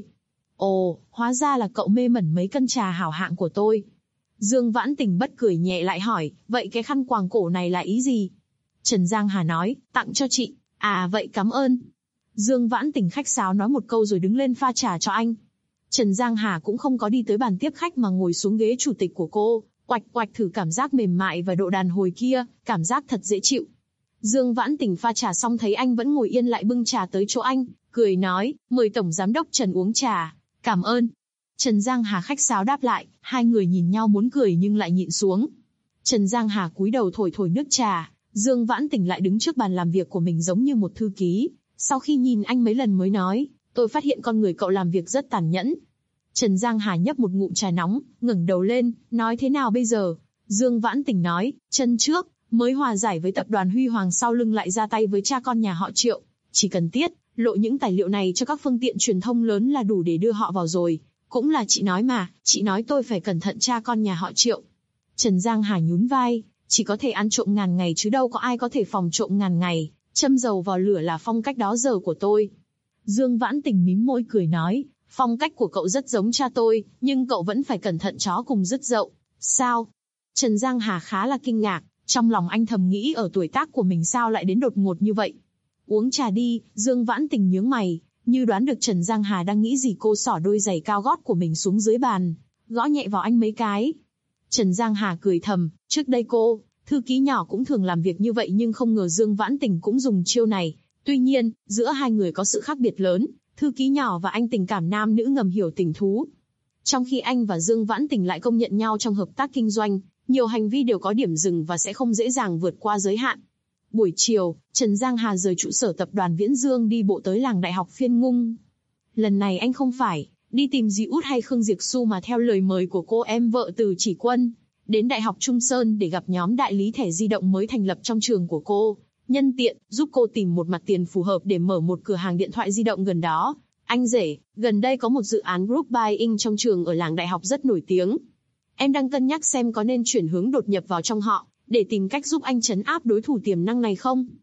Ồ, hóa ra là cậu mê mẩn mấy cân trà hảo hạng của tôi. Dương Vãn Tình bất cười nhẹ lại hỏi, vậy cái khăn quàng cổ này là ý gì? Trần Giang Hà nói, tặng cho chị. À vậy cảm ơn. Dương Vãn Tình khách sáo nói một câu rồi đứng lên pha trà cho anh. Trần Giang Hà cũng không có đi tới bàn tiếp khách mà ngồi xuống ghế chủ tịch của cô, quạch thử cảm giác mềm mại và độ đàn hồi kia, cảm giác thật dễ chịu. Dương Vãn Tình pha trà xong thấy anh vẫn ngồi yên lại bưng trà tới chỗ anh, cười nói, mời Tổng Giám đốc Trần uống trà. Cảm ơn. Trần Giang Hà khách sáo đáp lại, hai người nhìn nhau muốn cười nhưng lại nhịn xuống. Trần Giang Hà cúi đầu thổi nước trà, Dương Vãn Tình lại đứng trước bàn làm việc của mình giống như một thư ký. Sau khi nhìn anh mấy lần mới nói, tôi phát hiện con người cậu làm việc rất tàn nhẫn. Trần Giang Hà nhấp một ngụm trà nóng, ngẩng đầu lên, nói thế nào bây giờ? Dương Vãn Tình nói, chân trước, mới hòa giải với tập đoàn Huy Hoàng sau lưng lại ra tay với cha con nhà họ Triệu. Chỉ cần tiết lộ những tài liệu này cho các phương tiện truyền thông lớn là đủ để đưa họ vào rồi. Cũng là chị nói mà, chị nói tôi phải cẩn thận cha con nhà họ Triệu. Trần Giang Hà nhún vai, chỉ có thể ăn trộm ngàn ngày chứ đâu có ai có thể phòng trộm ngàn ngày. Châm dầu vào lửa là phong cách đó giờ của tôi. Dương Vãn Tình mím môi cười nói, phong cách của cậu rất giống cha tôi, nhưng cậu vẫn phải cẩn thận chó cùng rứt dậu. Sao? Trần Giang Hà khá là kinh ngạc, trong lòng anh thầm nghĩ ở tuổi tác của mình sao lại đến đột ngột như vậy. Uống trà đi, Dương Vãn Tình nhướng mày, như đoán được Trần Giang Hà đang nghĩ gì, cô xỏ đôi giày cao gót của mình xuống dưới bàn, gõ nhẹ vào anh mấy cái. Trần Giang Hà cười thầm, trước đây cô, thư ký nhỏ cũng thường làm việc như vậy nhưng không ngờ Dương Vãn Tình cũng dùng chiêu này. Tuy nhiên, giữa hai người có sự khác biệt lớn, thư ký nhỏ và anh tình cảm nam nữ ngầm hiểu tình thú. Trong khi anh và Dương Vãn Tình lại công nhận nhau trong hợp tác kinh doanh, nhiều hành vi đều có điểm dừng và sẽ không dễ dàng vượt qua giới hạn. Buổi chiều, Trần Giang Hà rời trụ sở tập đoàn Viễn Dương đi bộ tới làng đại học Phiên Ngung. Lần này anh không phải đi tìm Dì Út hay Khương Diệp Xu mà theo lời mời của cô em vợ Từ Chỉ Quân, đến Đại học Trung Sơn để gặp nhóm đại lý thẻ di động mới thành lập trong trường của cô. Nhân tiện, giúp cô tìm một mặt tiền phù hợp để mở một cửa hàng điện thoại di động gần đó. Anh rể, gần đây có một dự án group buying trong trường ở làng đại học rất nổi tiếng. Em đang cân nhắc xem có nên chuyển hướng đột nhập vào trong họ, để tìm cách giúp anh trấn áp đối thủ tiềm năng này không?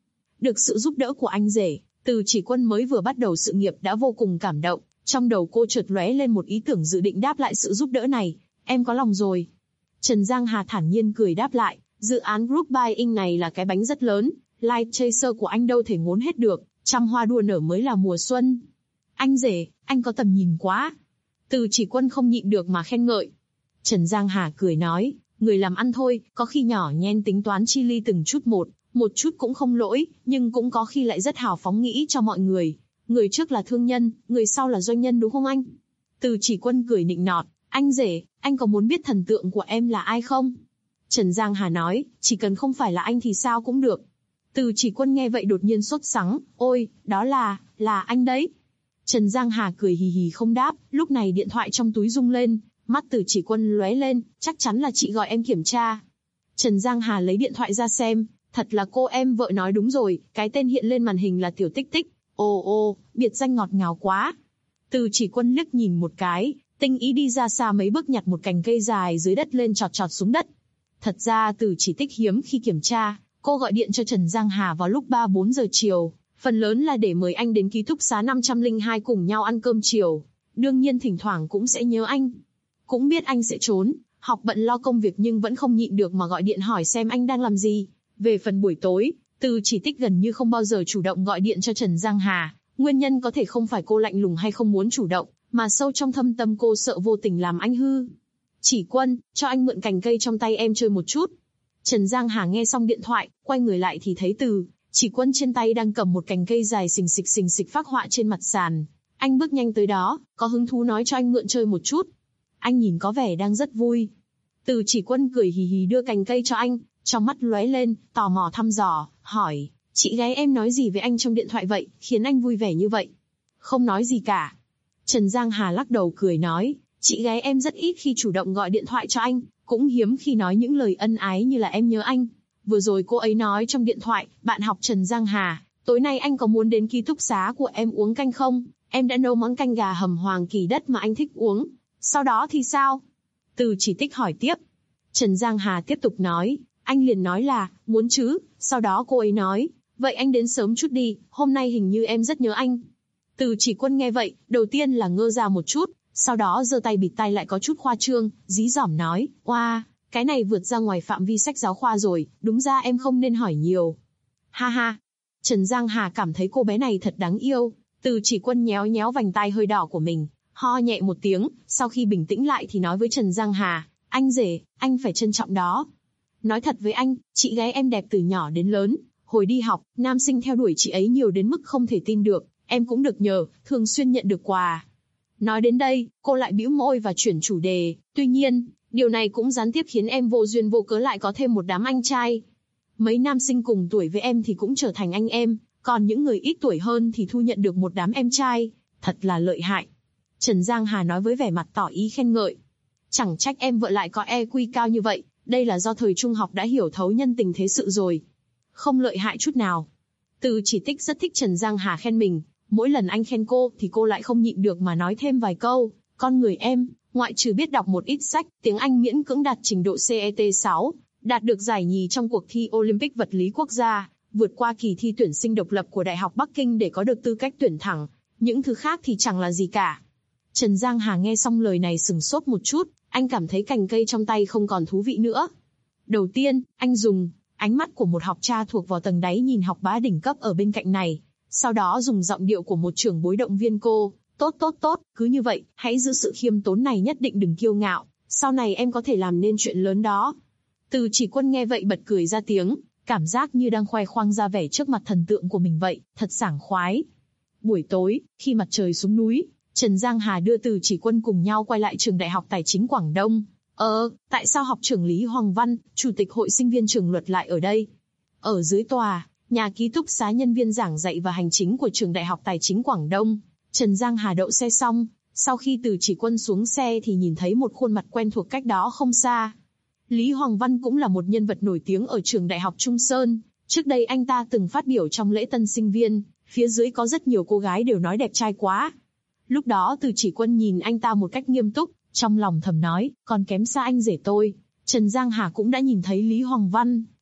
Được sự giúp đỡ của anh rể, Từ Chỉ Quân mới vừa bắt đầu sự nghiệp đã vô cùng cảm động. Trong đầu cô chợt lóe lên một ý tưởng dự định đáp lại sự giúp đỡ này. Em có lòng rồi. Trần Giang Hà thản nhiên cười đáp lại. Dự án group buying này là cái bánh rất lớn. Life Chaser của anh đâu thể ngốn hết được. Trăm hoa đua nở mới là mùa xuân. Anh rể, anh có tầm nhìn quá. Từ Chỉ Quân không nhịn được mà khen ngợi. Trần Giang Hà cười nói. Người làm ăn thôi, có khi nhỏ nhen tính toán chi ly từng chút một chút cũng không lỗi, nhưng cũng có khi lại rất hào phóng nghĩ cho mọi người. Người trước là thương nhân, người sau là doanh nhân đúng không anh? Từ Chỉ Quân cười nịnh nọt. Anh rể, anh có muốn biết thần tượng của em là ai không? Trần Giang Hà nói, chỉ cần không phải là anh thì sao cũng được. Từ Chỉ Quân nghe vậy đột nhiên sốt sắng, ôi, đó là anh đấy. Trần Giang Hà cười hì hì không đáp, lúc này điện thoại trong túi rung lên, mắt Từ Chỉ Quân lóe lên, chắc chắn là chị gọi em kiểm tra. Trần Giang Hà lấy điện thoại ra xem, thật là cô em vợ nói đúng rồi, cái tên hiện lên màn hình là Tiểu Tích Tích. Ồ, biệt danh ngọt ngào quá. Từ Chỉ Quân liếc nhìn một cái, tinh ý đi ra xa mấy bước nhặt một cành cây dài dưới đất lên chọt chọt xuống đất. Thật ra Từ Chỉ Tích hiếm khi kiểm tra, cô gọi điện cho Trần Giang Hà vào lúc 3-4 giờ chiều, phần lớn là để mời anh đến ký túc xá 502 cùng nhau ăn cơm chiều. Đương nhiên thỉnh thoảng cũng sẽ nhớ anh. Cũng biết anh sẽ trốn, học bận lo công việc nhưng vẫn không nhịn được mà gọi điện hỏi xem anh đang làm gì. Về phần buổi tối, Từ Chỉ Tích gần như không bao giờ chủ động gọi điện cho Trần Giang Hà. Nguyên nhân có thể không phải cô lạnh lùng hay không muốn chủ động, mà sâu trong thâm tâm cô sợ vô tình làm anh hư. Chỉ Quân, cho anh mượn cành cây trong tay em chơi một chút. Trần Giang Hà nghe xong điện thoại, quay người lại thì thấy Từ Chỉ Quân trên tay đang cầm một cành cây dài xình xịch phác họa trên mặt sàn. Anh bước nhanh tới đó, có hứng thú nói cho anh mượn chơi một chút. Anh nhìn có vẻ đang rất vui. Từ Chỉ Quân cười hì hì đưa cành cây cho anh, trong mắt lóe lên, tò mò thăm dò, hỏi, chị gái em nói gì với anh trong điện thoại vậy, khiến anh vui vẻ như vậy? Không nói gì cả. Trần Giang Hà lắc đầu cười nói, chị gái em rất ít khi chủ động gọi điện thoại cho anh, cũng hiếm khi nói những lời ân ái như là em nhớ anh. Vừa rồi cô ấy nói trong điện thoại, bạn học Trần Giang Hà, tối nay anh có muốn đến ký túc xá của em uống canh không? Em đã nấu món canh gà hầm hoàng kỳ đất mà anh thích uống. Sau đó thì sao? Từ Chỉ Tích hỏi tiếp. Trần Giang Hà tiếp tục nói, anh liền nói là, muốn chứ, sau đó cô ấy nói, vậy anh đến sớm chút đi, hôm nay hình như em rất nhớ anh. Từ Chỉ Quân nghe vậy, đầu tiên là ngơ ra một chút, sau đó giơ tay bịt tai lại có chút khoa trương, dí dỏm nói, oa, cái này vượt ra ngoài phạm vi sách giáo khoa rồi, đúng ra em không nên hỏi nhiều. Ha ha. Trần Giang Hà cảm thấy cô bé này thật đáng yêu. Từ Chỉ Quân nhéo nhéo vành tai hơi đỏ của mình, ho nhẹ một tiếng, sau khi bình tĩnh lại thì nói với Trần Giang Hà, anh rể, anh phải trân trọng đó. Nói thật với anh, chị gái em đẹp từ nhỏ đến lớn, hồi đi học, nam sinh theo đuổi chị ấy nhiều đến mức không thể tin được, em cũng được nhờ, thường xuyên nhận được quà. Nói đến đây, cô lại bĩu môi và chuyển chủ đề, tuy nhiên, điều này cũng gián tiếp khiến em vô duyên vô cớ lại có thêm một đám anh trai. Mấy nam sinh cùng tuổi với em thì cũng trở thành anh em, còn những người ít tuổi hơn thì thu nhận được một đám em trai, thật là lợi hại. Trần Giang Hà nói với vẻ mặt tỏ ý khen ngợi. Chẳng trách em vợ lại có EQ cao như vậy, đây là do thời trung học đã hiểu thấu nhân tình thế sự rồi. Không lợi hại chút nào. Từ Chỉ Tích rất thích Trần Giang Hà khen mình, mỗi lần anh khen cô thì cô lại không nhịn được mà nói thêm vài câu. Con người em, ngoại trừ biết đọc một ít sách, tiếng Anh miễn cưỡng đạt trình độ CET6, đạt được giải nhì trong cuộc thi Olympic vật lý quốc gia, vượt qua kỳ thi tuyển sinh độc lập của Đại học Bắc Kinh để có được tư cách tuyển thẳng. Những thứ khác thì chẳng là gì cả. Trần Giang Hà nghe xong lời này sừng sốt một chút, anh cảm thấy cành cây trong tay không còn thú vị nữa. Đầu tiên, anh dùng ánh mắt của một học cha thuộc vào tầng đáy nhìn học bá đỉnh cấp ở bên cạnh này, sau đó dùng giọng điệu của một trưởng bối động viên cô, tốt, cứ như vậy, hãy giữ sự khiêm tốn này, nhất định đừng kiêu ngạo, sau này em có thể làm nên chuyện lớn đó. Từ Chỉ Quân nghe vậy bật cười ra tiếng, cảm giác như đang khoe khoang ra vẻ trước mặt thần tượng của mình vậy, thật sảng khoái. Buổi tối, khi mặt trời xuống núi, Trần Giang Hà đưa Từ Chỉ Quân cùng nhau quay lại trường Đại học Tài chính Quảng Đông. Tại sao học trưởng Lý Hoàng Văn, chủ tịch hội sinh viên trường luật lại ở đây? Ở dưới tòa, nhà ký túc xá nhân viên giảng dạy và hành chính của trường Đại học Tài chính Quảng Đông. Trần Giang Hà đậu xe xong, sau khi Từ Chỉ Quân xuống xe thì nhìn thấy một khuôn mặt quen thuộc cách đó không xa. Lý Hoàng Văn cũng là một nhân vật nổi tiếng ở trường Đại học Trung Sơn. Trước đây anh ta từng phát biểu trong lễ tân sinh viên, phía dưới có rất nhiều cô gái đều nói đẹp trai quá. Lúc đó Từ Chỉ Quân nhìn anh ta một cách nghiêm túc, trong lòng thầm nói, còn kém xa anh rể tôi. Trần Giang Hà cũng đã nhìn thấy Lý Hoàng Văn,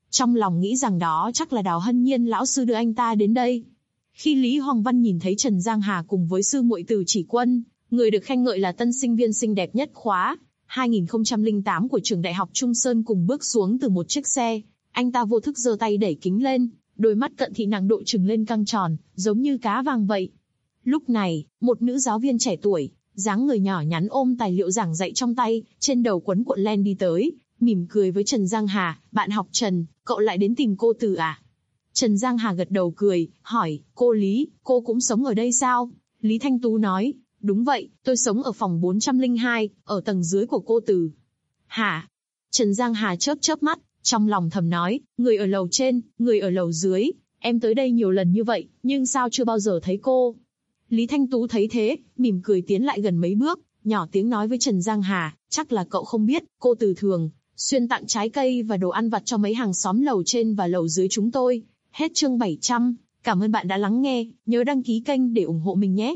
Trong lòng nghĩ rằng đó chắc là Đào Hân Nhiên lão sư đưa anh ta đến đây. Khi Lý Hoàng Văn nhìn thấy Trần Giang Hà cùng với sư muội Từ Chỉ Quân, người được khen ngợi là tân sinh viên xinh đẹp nhất khóa 2008 của trường đại học Trung Sơn, cùng bước xuống từ một chiếc xe, anh ta vô thức giơ tay đẩy kính lên, đôi mắt cận thị nặng độ trừng lên căng tròn, giống như cá vàng vậy. Lúc này, một nữ giáo viên trẻ tuổi, dáng người nhỏ nhắn ôm tài liệu giảng dạy trong tay, trên đầu quấn cuộn len đi tới, mỉm cười với Trần Giang Hà, "Bạn học Trần, cậu lại đến tìm cô Từ à?" Trần Giang Hà gật đầu cười, hỏi, "Cô Lý, cô cũng sống ở đây sao?" Lý Thanh Tú nói, "Đúng vậy, tôi sống ở phòng 402, ở tầng dưới của cô Từ." "Hả?" Trần Giang Hà chớp chớp mắt, trong lòng thầm nói, người ở lầu trên, người ở lầu dưới, em tới đây nhiều lần như vậy, nhưng sao chưa bao giờ thấy cô? Lý Thanh Tú thấy thế, mỉm cười tiến lại gần mấy bước, nhỏ tiếng nói với Trần Giang Hà, "Chắc là cậu không biết, cô Từ thường xuyên tặng trái cây và đồ ăn vặt cho mấy hàng xóm lầu trên và lầu dưới chúng tôi." Hết chương 700, cảm ơn bạn đã lắng nghe, nhớ đăng ký kênh để ủng hộ mình nhé.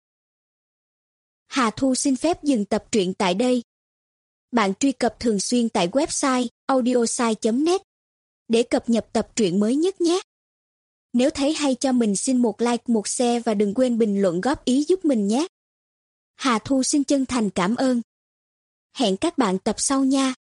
Hà Thu xin phép dừng tập truyện tại đây. Bạn truy cập thường xuyên tại website audiosai.net để cập nhật tập truyện mới nhất nhé. Nếu thấy hay cho mình xin một like, một share và đừng quên bình luận góp ý giúp mình nhé. Hà Thu xin chân thành cảm ơn. Hẹn các bạn tập sau nha.